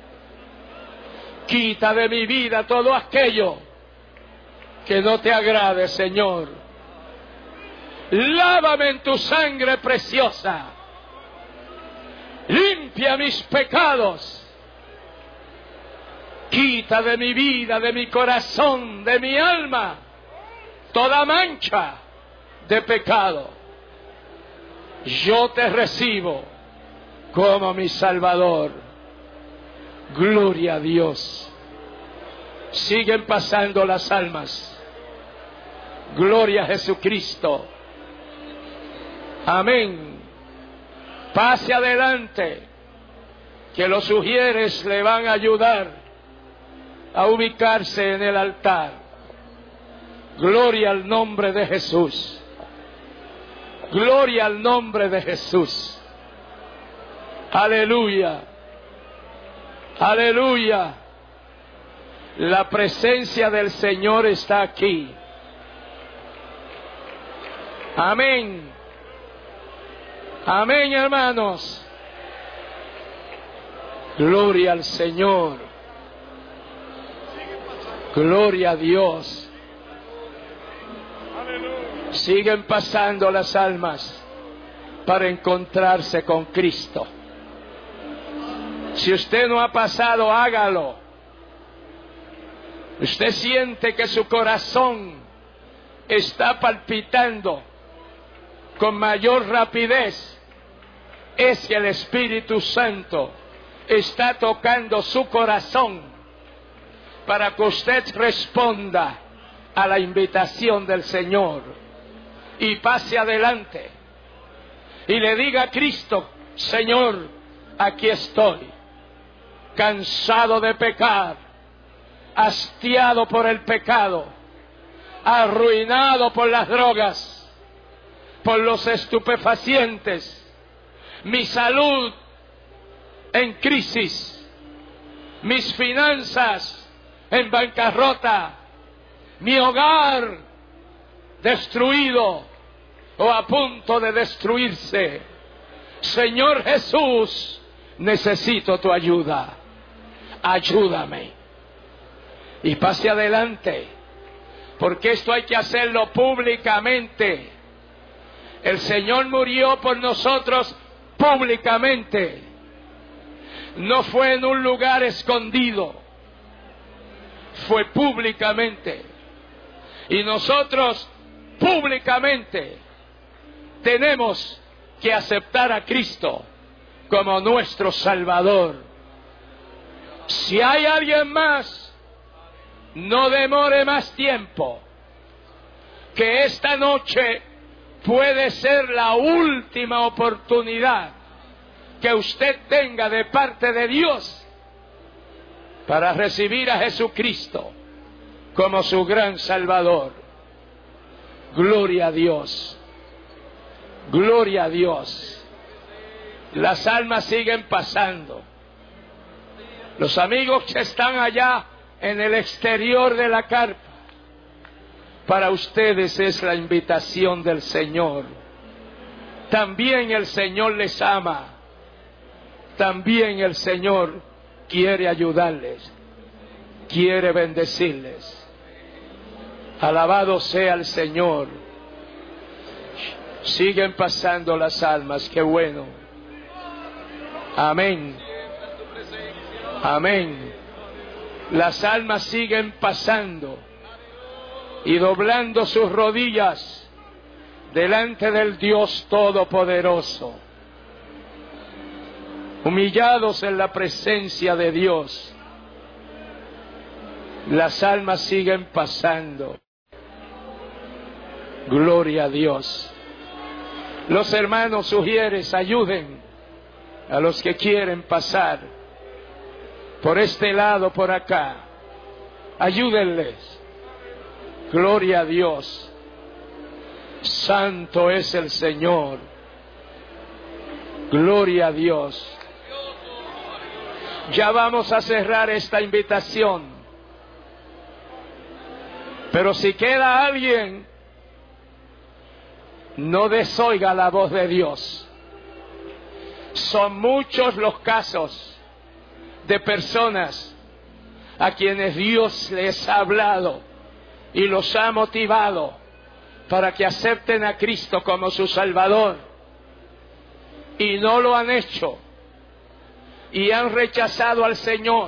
Quita de mi vida todo aquello que no te agrade, Señor. Lávame en tu sangre preciosa. Limpia mis pecados. Quita de mi vida, de mi corazón, de mi alma, toda mancha de pecado. Yo te recibo como mi Salvador. Gloria a Dios. Siguen pasando las almas. Gloria a Jesucristo. Amén. Pase adelante, que los sugieres le van a ayudar a ubicarse en el altar. Gloria al nombre de Jesús. Gloria al nombre de Jesús. Aleluya. Aleluya. La presencia del Señor está aquí. Amén. Amén, hermanos. Gloria al Señor. Gloria a Dios. Siguen pasando las almas para encontrarse con Cristo. Si usted no ha pasado, hágalo. Usted siente que su corazón está palpitando con mayor rapidez. es que el Espíritu Santo está tocando su corazón para que usted responda a la invitación del Señor y pase adelante y le diga a Cristo: Señor, aquí estoy, cansado de pecar, hastiado por el pecado, arruinado por las drogas, por los estupefacientes, mi salud en crisis, mis finanzas en bancarrota, mi hogar destruido o a punto de destruirse. Señor Jesús, necesito tu ayuda. Ayúdame. Y pase adelante, porque esto hay que hacerlo públicamente. El Señor murió por nosotros públicamente. No fue en un lugar escondido, fue públicamente. Y nosotros públicamente tenemos que aceptar a Cristo como nuestro Salvador. Si hay alguien más, no demore más tiempo, que esta noche puede ser la última oportunidad que usted tenga de parte de Dios para recibir a Jesucristo como su gran Salvador. Gloria a Dios. Gloria a Dios. Las almas siguen pasando. Los amigos que están allá en el exterior de la carpa, para ustedes es la invitación del Señor. También el Señor les ama. También el Señor quiere ayudarles, quiere bendecirles. Alabado sea el Señor. Siguen pasando las almas, qué bueno. Amén. Amén. Las almas siguen pasando y doblando sus rodillas delante del Dios Todopoderoso, humillados en la presencia de Dios. Las almas siguen pasando. Gloria a Dios. Los hermanos sugieres, ayuden a los que quieren pasar por este lado, por acá. Ayúdenles. Gloria a Dios. Santo es el Señor. Gloria a Dios. Ya vamos a cerrar esta invitación. Pero si queda alguien, no desoiga la voz de Dios. Son muchos los casos de personas a quienes Dios les ha hablado y los ha motivado para que acepten a Cristo como su Salvador, y no lo han hecho y han rechazado al Señor.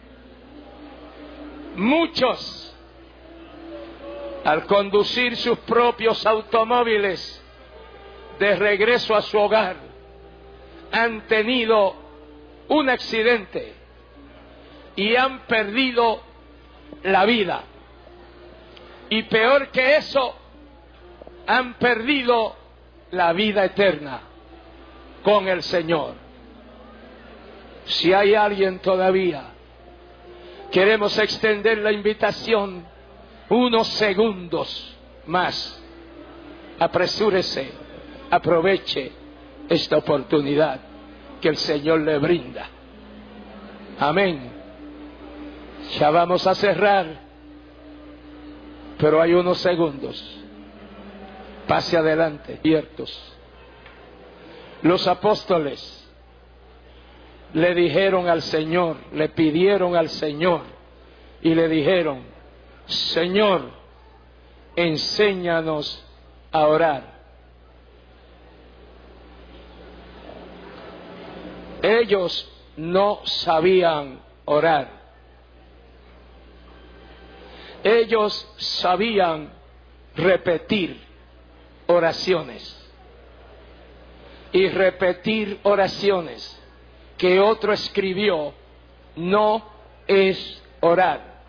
Muchos, al conducir sus propios automóviles de regreso a su hogar, han tenido un accidente y han perdido la vida. Y peor que eso, han perdido la vida eterna con el Señor. Si hay alguien todavía, queremos extender la invitación unos segundos más. Apresúrese, aproveche esta oportunidad que el Señor le brinda. Amén. Ya vamos a cerrar, pero hay unos segundos. Pase adelante, ciertos. Los apóstoles le dijeron al Señor, le pidieron al Señor y le dijeron: Señor, enséñanos a orar. Ellos no sabían orar. Ellos sabían repetir oraciones. y repetir oraciones que otro escribió no es orar.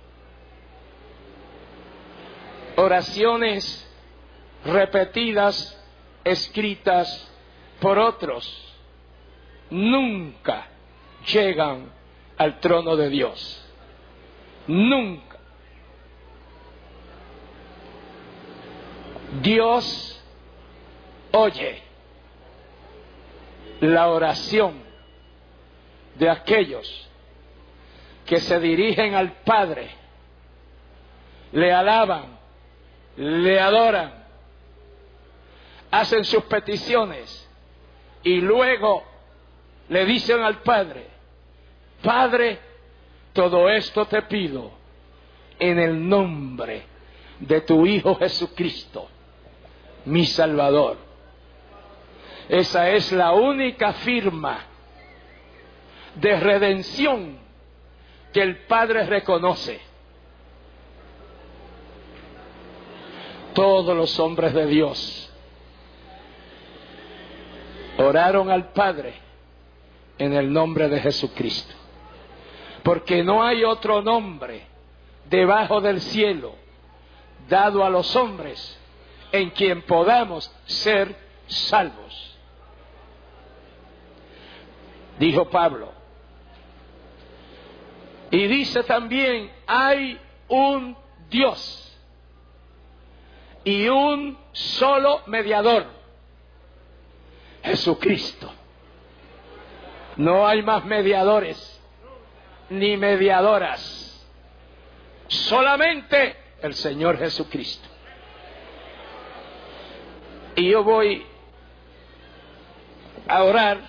Oraciones repetidas, escritas por otros, nunca llegan al trono de Dios. Nunca. Dios oye la oración de aquellos que se dirigen al Padre, le alaban, le adoran, hacen sus peticiones y luego le dicen al Padre: Padre, todo esto te pido en el nombre de tu Hijo Jesucristo, mi Salvador. Esa es la única firma de redención que el Padre reconoce. Todos los hombres de Dios oraron al Padre en el nombre de Jesucristo, porque no hay otro nombre debajo del cielo dado a los hombres en quien podamos ser salvos. Dijo Pablo. Y dice también: hay un Dios y un solo mediador, Jesucristo. No hay más mediadores ni mediadoras, solamente el Señor Jesucristo. Y yo voy a orar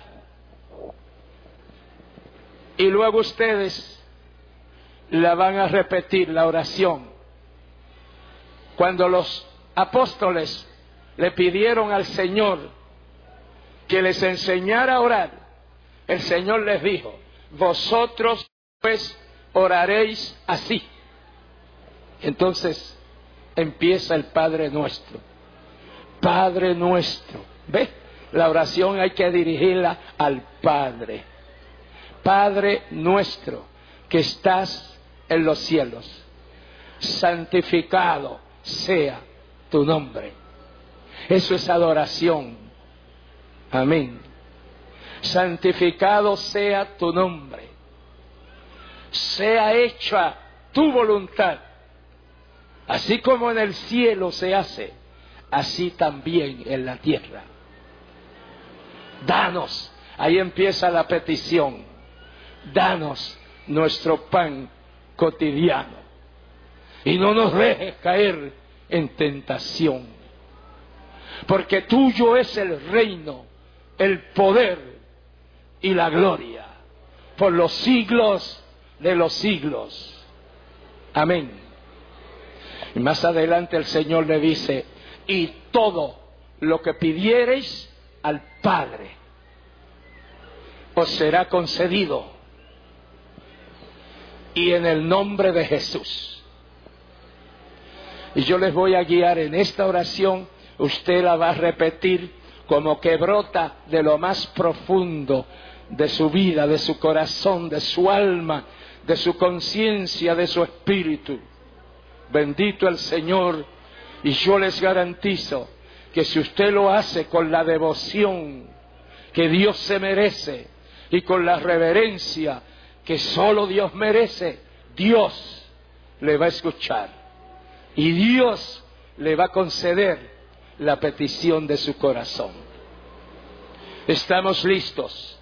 y luego ustedes la van a repetir, la oración. Cuando los apóstoles le pidieron al Señor que les enseñara a orar, el Señor les dijo: vosotros pues oraréis así. Entonces empieza el Padre Nuestro. Padre Nuestro. ¿Ve? La oración hay que dirigirla al Padre. Padre Nuestro que estás en los cielos, santificado sea tu nombre. Eso es adoración. Amén. Santificado sea tu nombre. Sea hecha tu voluntad. Así como en el cielo se hace, así también en la tierra. Danos, ahí empieza la petición. Danos nuestro pan cotidiano. Y no nos dejes caer en tentación. Porque tuyo es el reino, el poder y la gloria, por los siglos de los siglos. Amén. Y más adelante el Señor le dice: y todo lo que pidiereis al Padre os será concedido. Y en el nombre de Jesús. Y yo les voy a guiar en esta oración. Usted la va a repetir como que brota de lo más profundo de su vida, de su corazón, de su alma, de su conciencia, de su espíritu. Bendito el Señor. Y yo les garantizo que si usted lo hace con la devoción que Dios se merece y con la reverencia que solo Dios merece, Dios le va a escuchar y Dios le va a conceder la petición de su corazón. ¿Estamos listos?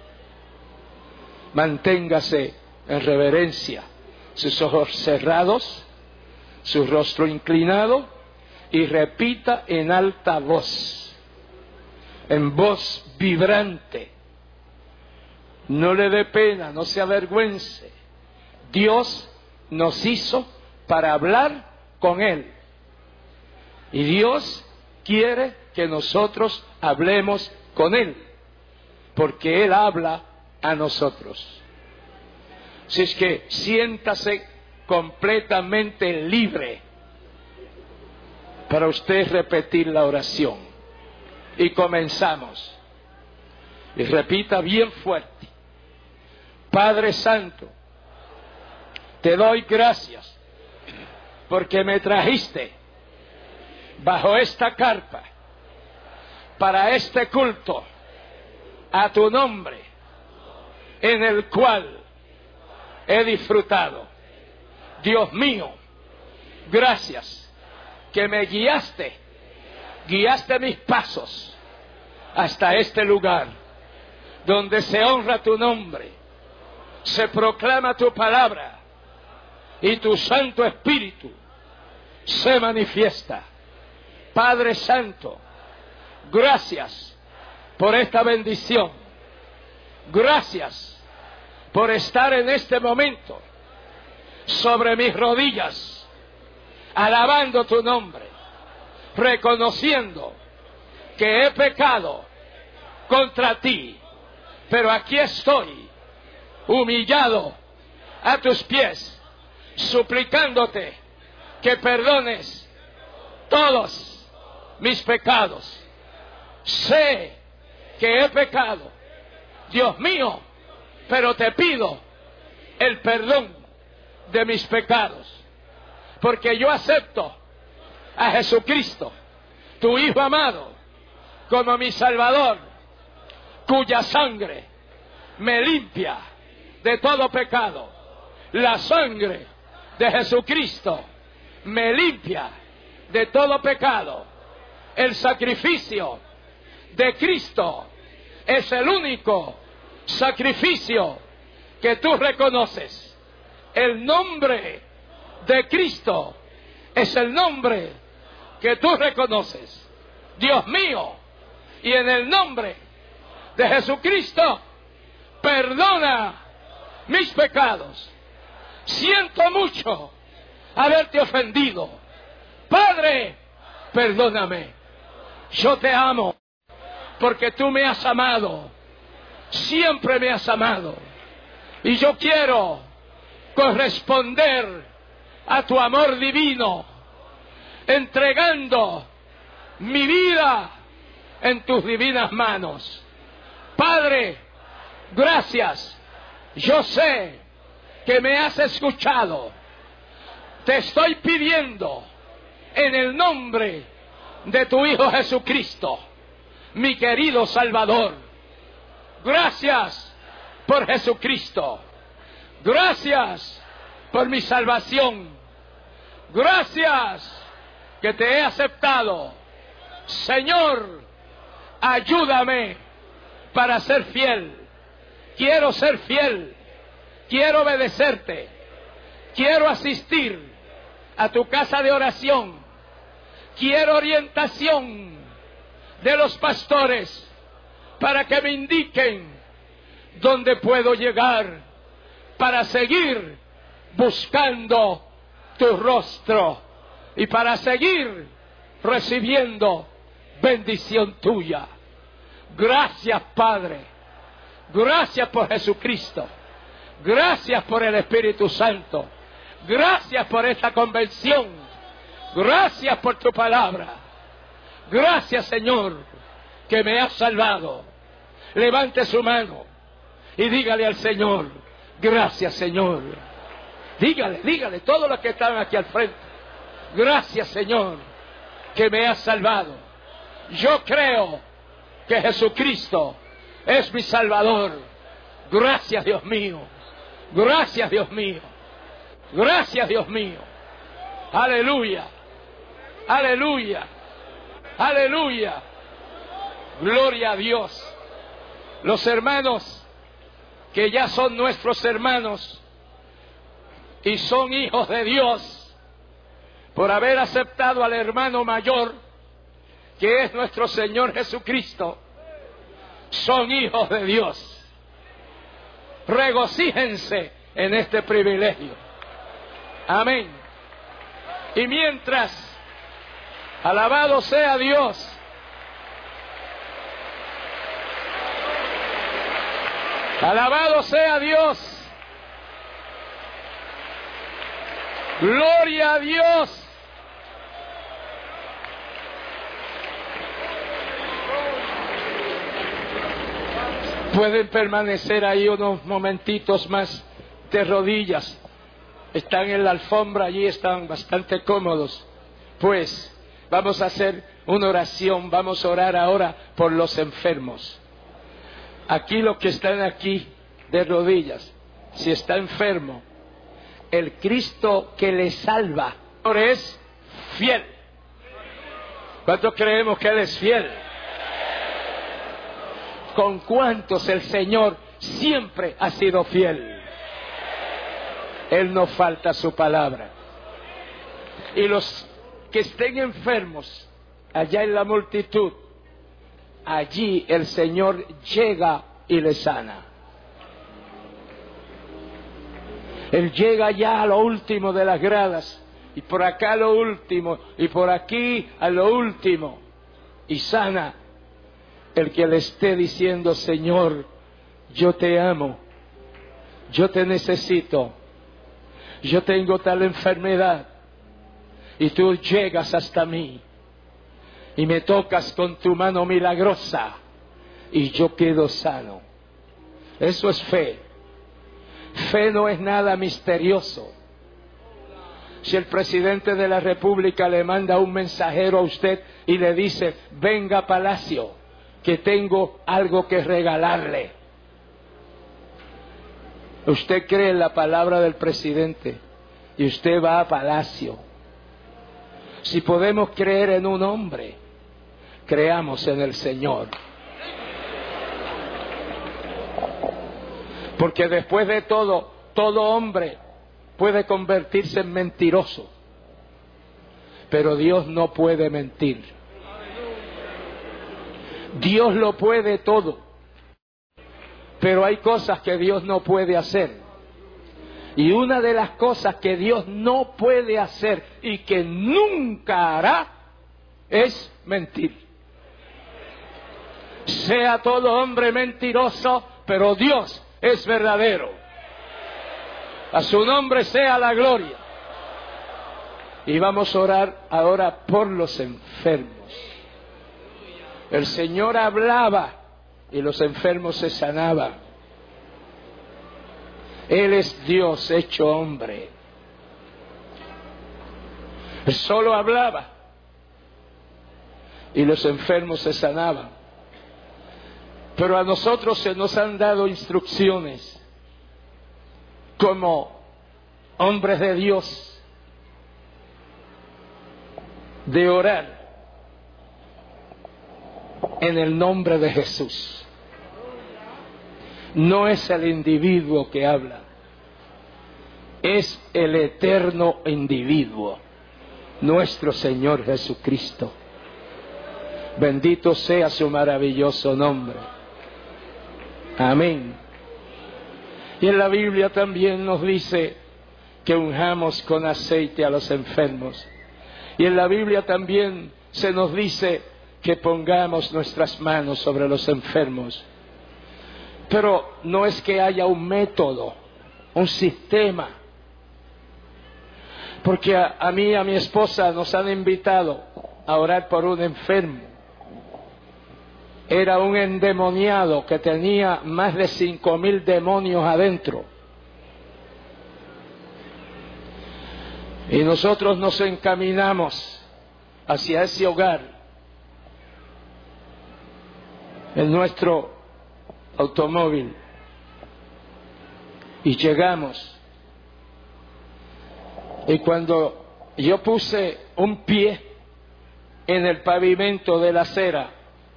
Manténgase en reverencia, sus ojos cerrados, su rostro inclinado, y repita en alta voz, en voz vibrante. No le dé pena, no se avergüence. Dios nos hizo para hablar con Él. Y Dios quiere que nosotros hablemos con Él, porque Él habla a nosotros. Así es que siéntase completamente libre para usted repetir la oración. Y comenzamos. Y repita bien fuerte: Padre Santo, te doy gracias porque me trajiste bajo esta carpa para este culto a tu nombre, en el cual he disfrutado. Dios mío, gracias que me guiaste mis pasos hasta este lugar donde se honra tu nombre, se proclama tu palabra y tu Santo Espíritu se manifiesta. Padre Santo, gracias por esta bendición. Gracias por estar en este momento sobre mis rodillas, alabando tu nombre, reconociendo que he pecado contra ti, pero aquí estoy, humillado a tus pies, suplicándote que perdones todos mis pecados. Sé que he pecado, Dios mío, pero te pido el perdón de mis pecados, porque yo acepto a Jesucristo, tu Hijo amado, como mi Salvador, cuya sangre me limpia de todo pecado. La sangre de Jesucristo me limpia de todo pecado. El sacrificio de Cristo es el único sacrificio que tú reconoces. El nombre de Cristo es el nombre que tú reconoces, Dios mío, y en el nombre de Jesucristo, perdona mis pecados. Siento mucho haberte ofendido. Padre, perdóname. Yo te amo porque tú me has amado. Siempre me has amado. Y yo quiero corresponder a tu amor divino, entregando mi vida en tus divinas manos. Padre, gracias. Yo sé que me has escuchado. Te estoy pidiendo en el nombre de tu Hijo Jesucristo, mi querido Salvador. Gracias por Jesucristo. Gracias por mi salvación. Gracias que te he aceptado. Señor, ayúdame para ser fiel. Quiero ser fiel. Quiero obedecerte. Quiero asistir a tu casa de oración. Quiero orientación de los pastores para que me indiquen dónde puedo llegar para seguir buscando tu rostro y para seguir recibiendo bendición tuya. Gracias, Padre. Gracias por Jesucristo. Gracias por el Espíritu Santo. Gracias por esta convención. Gracias por tu palabra. Gracias, Señor, que me has salvado. Levante su mano y dígale al Señor: gracias, Señor. Dígale, todos los que están aquí al frente: gracias, Señor, que me has salvado. Yo creo que Jesucristo es mi Salvador. Gracias, Dios mío. Gracias, Dios mío. Gracias, Dios mío. Aleluya. Aleluya. Aleluya. Gloria a Dios. Los hermanos que ya son nuestros hermanos y son hijos de Dios por haber aceptado al hermano mayor, que es nuestro Señor Jesucristo, son hijos de Dios. Regocíjense en este privilegio. Amén. Y mientras, alabado sea Dios, alabado sea Dios, gloria a Dios. Pueden permanecer ahí unos momentitos más de rodillas. Están en la alfombra, allí están bastante cómodos. Pues vamos a hacer una oración, vamos a orar ahora por los enfermos. Aquí los que están aquí de rodillas, si está enfermo, el Cristo que le salva es fiel. ¿Cuántos creemos que Él es fiel? ¿Con cuántos el Señor siempre ha sido fiel? Él no falta su palabra. Y los que estén enfermos, allá en la multitud, allí el Señor llega y les sana. Él llega ya a lo último de las gradas, y por acá a lo último, y por aquí a lo último, y sana. El que le esté diciendo: Señor, yo te amo, yo te necesito, yo tengo tal enfermedad, y tú llegas hasta mí, y me tocas con tu mano milagrosa, y yo quedo sano. Eso es fe. Fe no es nada misterioso. Si el presidente de la República le manda un mensajero a usted y le dice: venga a Palacio, que tengo algo que regalarle, usted cree en la palabra del presidente y usted va a Palacio. Si podemos creer en un hombre, creamos en el Señor. Porque después de todo, todo hombre puede convertirse en mentiroso, pero Dios no puede mentir. Dios lo puede todo, pero hay cosas que Dios no puede hacer. Y una de las cosas que Dios no puede hacer y que nunca hará es mentir. Sea todo hombre mentiroso, pero Dios es verdadero. A su nombre sea la gloria. Y vamos a orar ahora por los enfermos. El Señor hablaba y los enfermos se sanaban. Él es Dios hecho hombre. Él solo hablaba y los enfermos se sanaban. Pero a nosotros se nos han dado instrucciones como hombres de Dios de orar en el nombre de Jesús. No es el individuo que habla, es el eterno individuo, nuestro Señor Jesucristo. Bendito sea su maravilloso nombre. Amén. Y en la Biblia también nos dice que unjamos con aceite a los enfermos. Y en la Biblia también se nos dice que pongamos nuestras manos sobre los enfermos. Pero no es que haya un método, un sistema. Porque a mí y a mi esposa nos han invitado a orar por un enfermo. Era un endemoniado que tenía más de 5,000 demonios adentro. Y nosotros nos encaminamos hacia ese hogar en nuestro automóvil. Y llegamos. Y cuando yo puse un pie en el pavimento de la acera,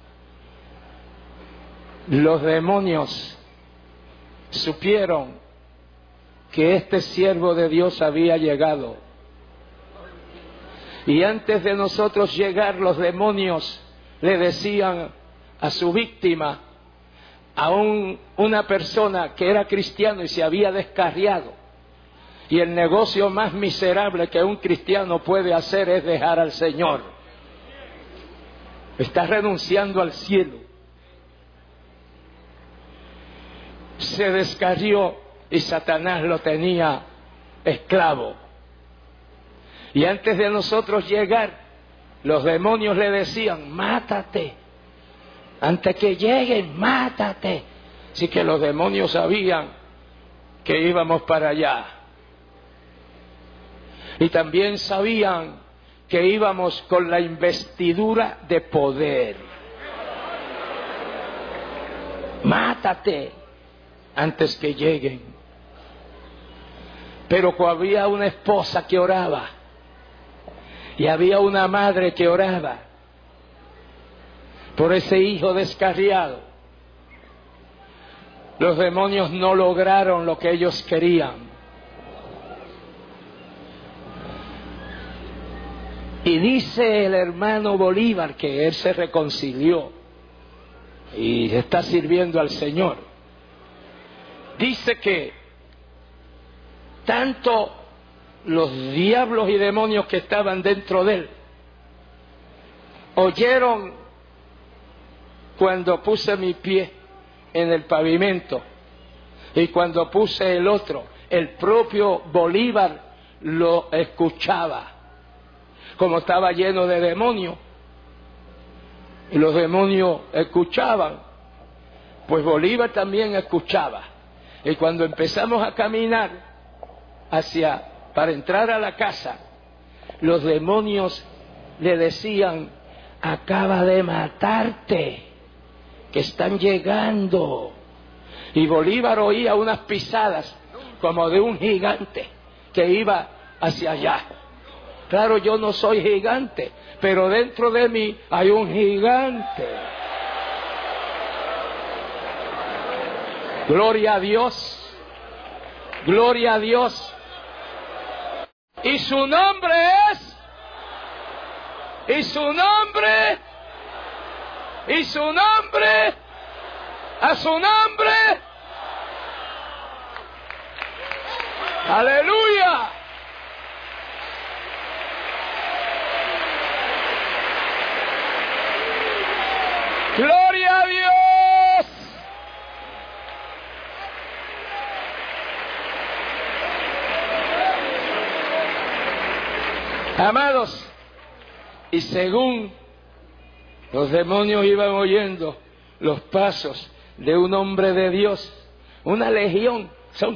los demonios supieron que este siervo de Dios había llegado. Y antes de nosotros llegar, los demonios le decían a su víctima, a una persona que era cristiano y se había descarriado. Y el negocio más miserable que un cristiano puede hacer es dejar al Señor. Está renunciando al cielo. Se descarrió y Satanás lo tenía esclavo. Y antes de nosotros llegar, los demonios le decían: mátate, antes que lleguen, mátate, Así que los demonios sabían que íbamos para allá. Y también sabían que íbamos con la investidura de poder. Mátate antes que lleguen. Pero había una esposa que oraba y había una madre que oraba por ese hijo descarriado. Los demonios no lograron lo que ellos querían. Y dice el hermano Bolívar que él se reconcilió y está sirviendo al Señor. Dice que tanto los diablos y demonios que estaban dentro de él oyeron cuando puse mi pie en el pavimento y cuando puse el otro, el propio Bolívar lo escuchaba. Como estaba lleno de demonios y los demonios escuchaban, pues Bolívar también escuchaba. Y cuando empezamos a caminar para entrar a la casa, los demonios le decían: acaba de matarte, que están llegando. Y Bolívar oía unas pisadas como de un gigante que iba hacia allá. Claro, yo no soy gigante, pero dentro de mí hay un gigante. Gloria a Dios. Gloria a Dios. Y su nombre es. Y su nombre. Y su nombre. A su nombre. Aleluya. Gloria a Dios. Amados, y según los demonios iban oyendo los pasos de un hombre de Dios, una legión, son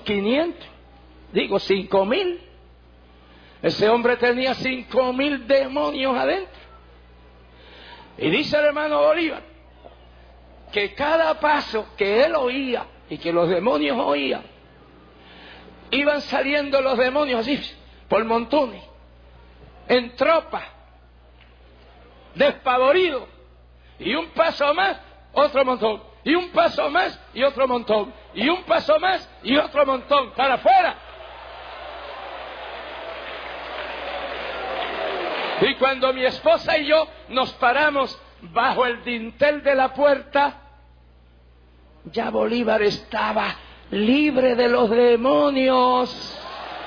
5,000. Ese hombre tenía 5,000 demonios adentro. Y dice el hermano Bolívar que cada paso que él oía y que los demonios oían, iban saliendo los demonios así, por montones, en tropa, despavoridos, y un paso más, otro montón, y un paso más, y otro montón, y un paso más, y otro montón, para afuera. Y cuando mi esposa y yo nos paramos bajo el dintel de la puerta, ya Bolívar estaba libre de los demonios.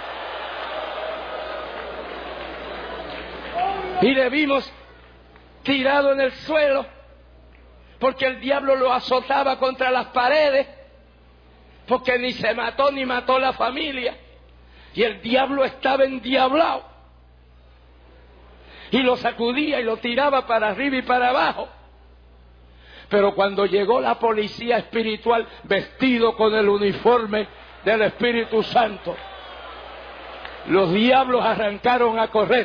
Y le vimos tirado en el suelo, porque el diablo lo azotaba contra las paredes, porque ni se mató ni mató la familia, y el diablo estaba endiablado. Y lo sacudía y lo tiraba para arriba y para abajo. Pero cuando llegó la policía espiritual vestido con el uniforme del Espíritu Santo, los diablos arrancaron a correr.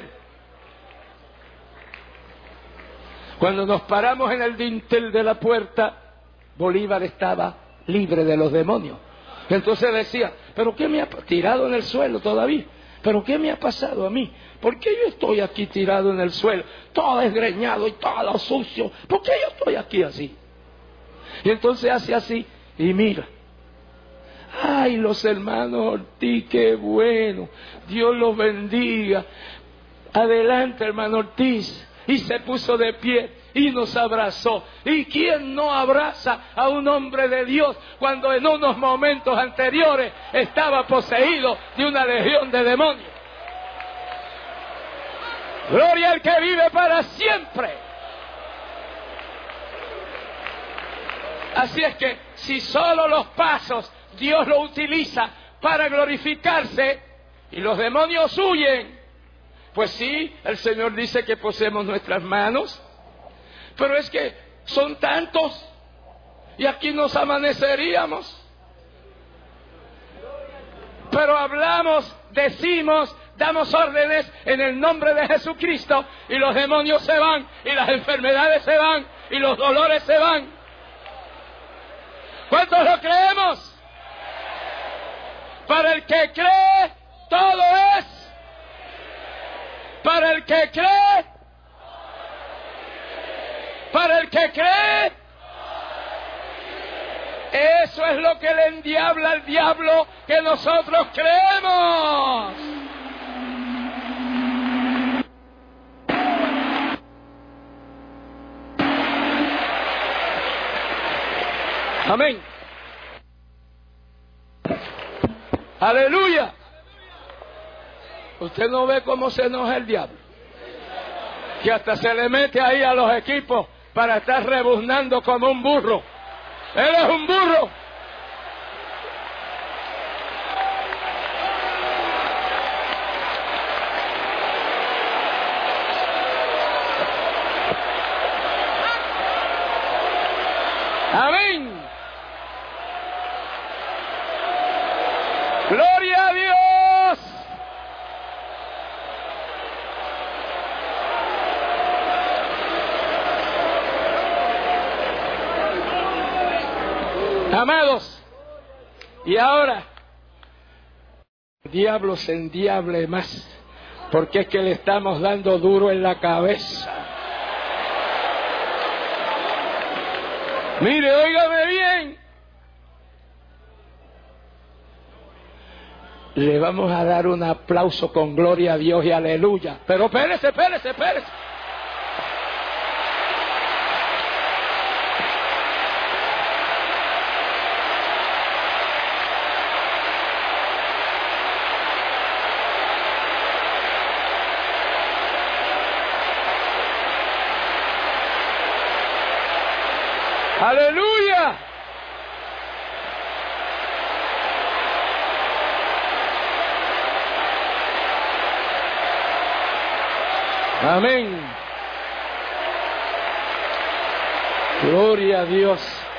Cuando nos paramos en el dintel de la puerta, Bolívar estaba libre de los demonios. Entonces decía: ¿pero qué me ha tirado en el suelo todavía? ¿Pero qué me ha pasado a mí? ¿Por qué yo estoy aquí tirado en el suelo, todo desgreñado y todo sucio? ¿Por qué yo estoy aquí así? Y entonces hace así y mira. Ay, los hermanos Ortiz, qué bueno. Dios los bendiga. Adelante, hermano Ortiz. Y se puso de pie y nos abrazó. ¿Y quién no abraza a un hombre de Dios cuando en unos momentos anteriores estaba poseído de una legión de demonios? Gloria al que vive para siempre. Así es que si solo los pasos Dios lo utiliza para glorificarse y los demonios huyen, pues sí, el Señor dice que poseemos nuestras manos, pero es que son tantos y aquí nos amaneceríamos. Pero hablamos, decimos, damos órdenes en el nombre de Jesucristo y los demonios se van y las enfermedades se van y los dolores se van. ¿Cuántos lo creemos? Para el que cree, todo es. Para el que cree, para el que cree, eso es lo que le endiabla al diablo, que nosotros creemos. Amén. Aleluya. Usted no ve cómo se enoja el diablo, que hasta se le mete ahí a los equipos para estar rebuznando como un burro. Él es un burro. Amén. Gloria a Dios. Amados, y ahora el diablo se endiable más, porque es que le estamos dando duro en la cabeza. Mire, óigame bien. Le vamos a dar un aplauso con gloria a Dios y aleluya. Pero espérese. Aleluya. Amén. Gloria a Dios.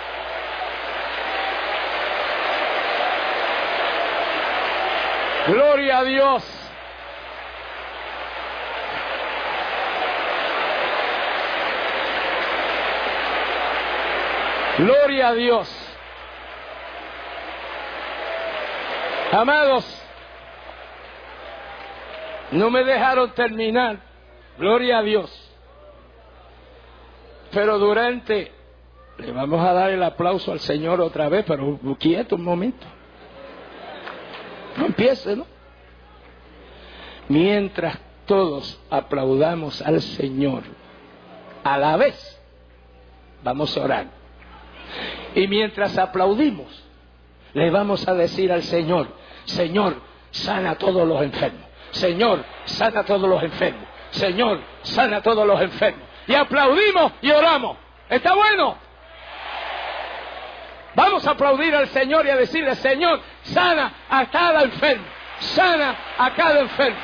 Gloria a Dios. Gloria a Dios. Amados, no me dejaron terminar. Gloria a Dios. Pero le vamos a dar el aplauso al Señor otra vez, pero quieto un momento. No empiece, ¿no? Mientras todos aplaudamos al Señor, a la vez vamos a orar. Y mientras aplaudimos, le vamos a decir al Señor: Señor, sana a todos los enfermos. Señor, sana a todos los enfermos. Señor, sana a todos los enfermos. Y aplaudimos y oramos. ¿Está bueno? Vamos a aplaudir al Señor y a decirle: Señor, sana a cada enfermo. Sana a cada enfermo.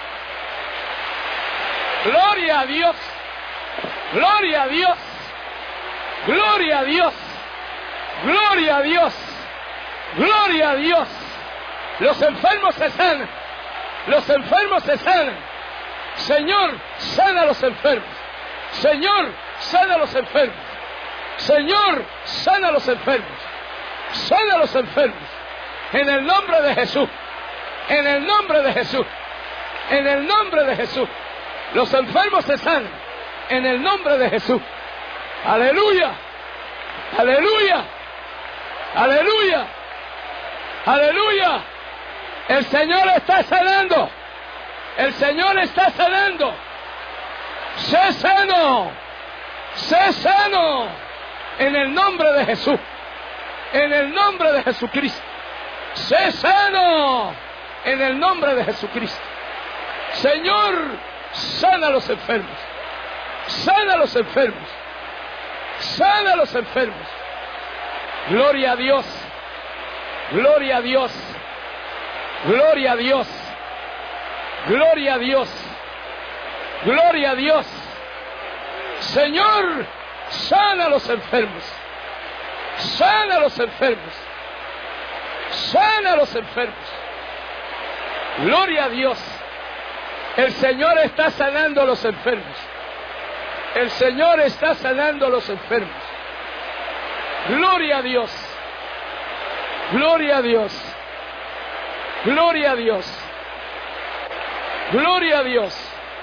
Gloria a Dios. Gloria a Dios. Gloria a Dios. Gloria a Dios. Gloria a Dios. Los enfermos se sanan. Los enfermos se sanan. Señor, sana a los enfermos. Señor, sana a los enfermos. Señor, sana a los enfermos. Sana a los enfermos. En el nombre de Jesús. En el nombre de Jesús. En el nombre de Jesús. Los enfermos se sanan. En el nombre de Jesús. Aleluya. Aleluya. Aleluya. Aleluya. El Señor está sanando. El Señor está sanando. Sé sano. Sé sano. En el nombre de Jesús. En el nombre de Jesucristo. Sé sano. En el nombre de Jesucristo. Señor, sana a los enfermos. Sana a los enfermos. Sana a los enfermos. Gloria a Dios. Gloria a Dios. Gloria a Dios. Gloria a Dios. Gloria a Dios. Señor, sana a los enfermos. Sana a los enfermos. Sana a los enfermos. Gloria a Dios. El Señor está sanando a los enfermos. El Señor está sanando a los enfermos. Gloria a Dios. Gloria a Dios. Gloria a Dios. Gloria a Dios.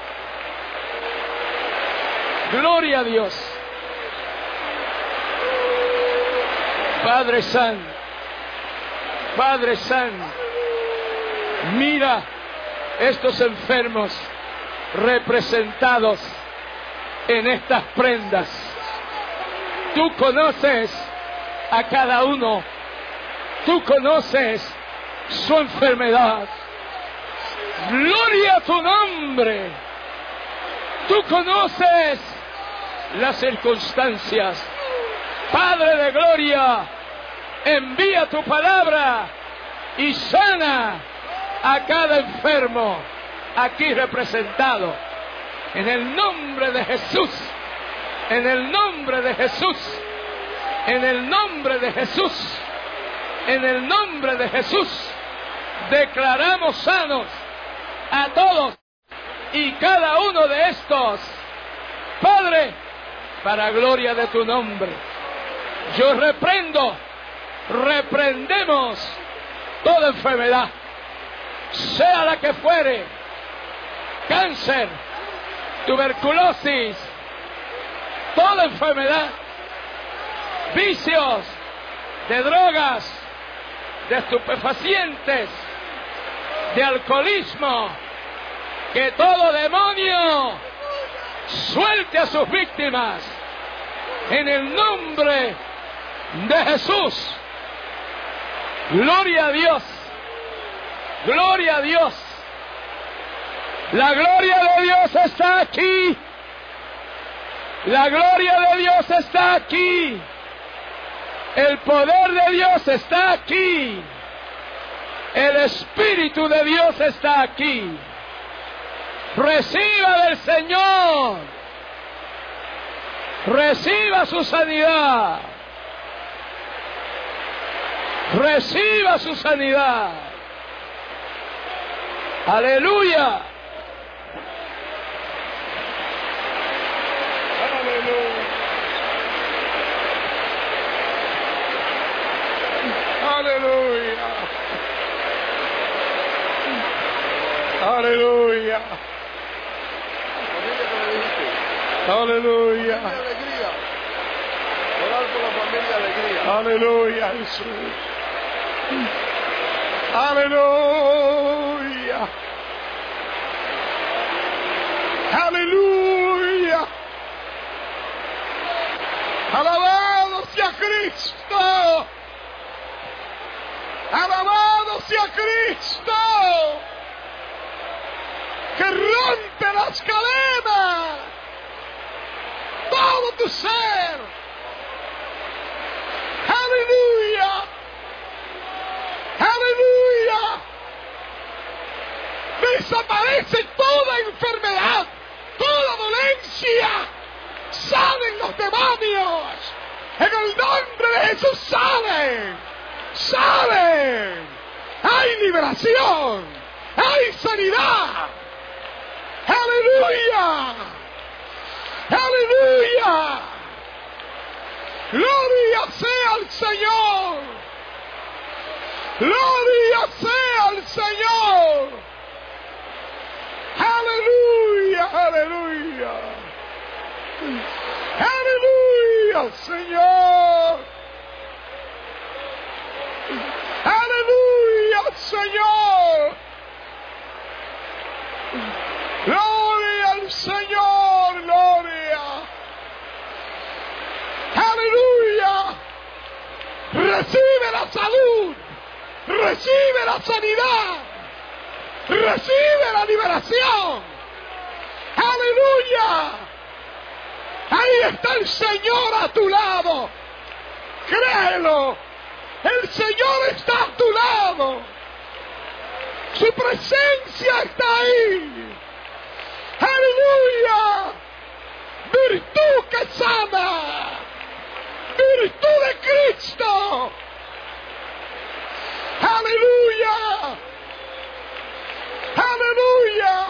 Gloria a Dios. Padre Santo. Padre Santo. Mira estos enfermos representados en estas prendas. Tú conoces a cada uno. Tú conoces su enfermedad. Gloria a tu nombre. Tú conoces las circunstancias. Padre de gloria, envía tu palabra y sana a cada enfermo aquí representado. En el nombre de Jesús. En el nombre de Jesús. En el nombre de Jesús. En el nombre de Jesús. Declaramos sanos a todos y cada uno de estos. Padre, para gloria de tu nombre, yo reprendemos toda enfermedad, sea la que fuere, cáncer, tuberculosis, toda enfermedad, vicios de drogas, de estupefacientes, de alcoholismo, que todo demonio suelte a sus víctimas en el nombre de Jesús. Gloria a Dios. Gloria a Dios. La gloria de Dios está aquí. La gloria de Dios está aquí. El poder de Dios está aquí. El Espíritu de Dios está aquí. Reciba del Señor. Reciba su sanidad. Reciba su sanidad. Aleluya. Aleluya. Aleluya. Aleluya. Alegría. Orar por la familia alegría. Aleluya, Jesús. Aleluya. Aleluya. Alabado sea Cristo. Alabado sea Cristo. Que rompe las cadenas. Todo tu ser. Aleluya. Aleluya. Desaparece toda enfermedad, toda dolencia. Salen los demonios. En el nombre de Jesús salen. Salen. Hay liberación. Hay sanidad. Aleluya. Aleluya. Gloria sea al Señor. Gloria sea al Señor. Aleluya, aleluya. Aleluya, Señor. Aleluya, Señor. Gloria al Señor, gloria. Aleluya. Recibe la salud. Recibe la sanidad. Recibe la liberación. Aleluya. Ahí está el Señor a tu lado. Créelo. El Señor está a tu lado. Su presencia está ahí. Aleluya. Virtud que sana. Virtud de sanó. Aleluya. Aleluya.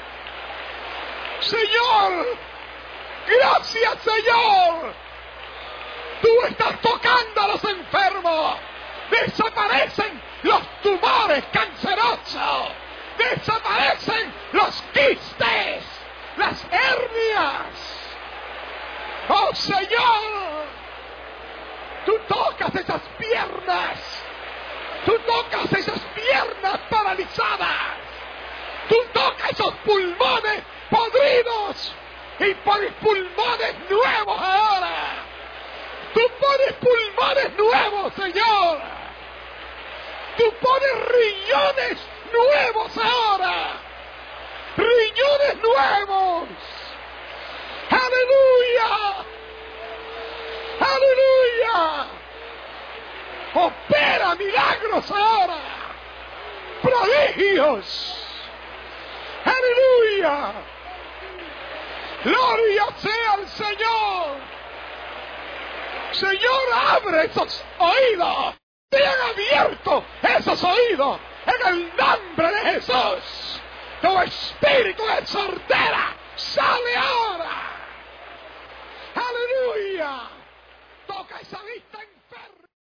Señor, gracias, Señor. Tú estás tocando a los enfermos. Desaparecen los tumores cancerosos. Desaparecen los quistes, las hernias. Oh, Señor, tú tocas esas piernas. Tú tocas esas piernas paralizadas. Tú tocas esos pulmones podridos y pones pulmones nuevos ahora. Tú pones pulmones nuevos, Señor. Tú pones riñones nuevos ahora. Riñones nuevos. Aleluya. Aleluya. Opera milagros ahora. Prodigios. Aleluya. Gloria sea al Señor. Señor, abre esos oídos. Sean abiertos esos oídos. En el nombre de Jesús. Tu espíritu de sordera sale ahora. Aleluya. Toca esa vista.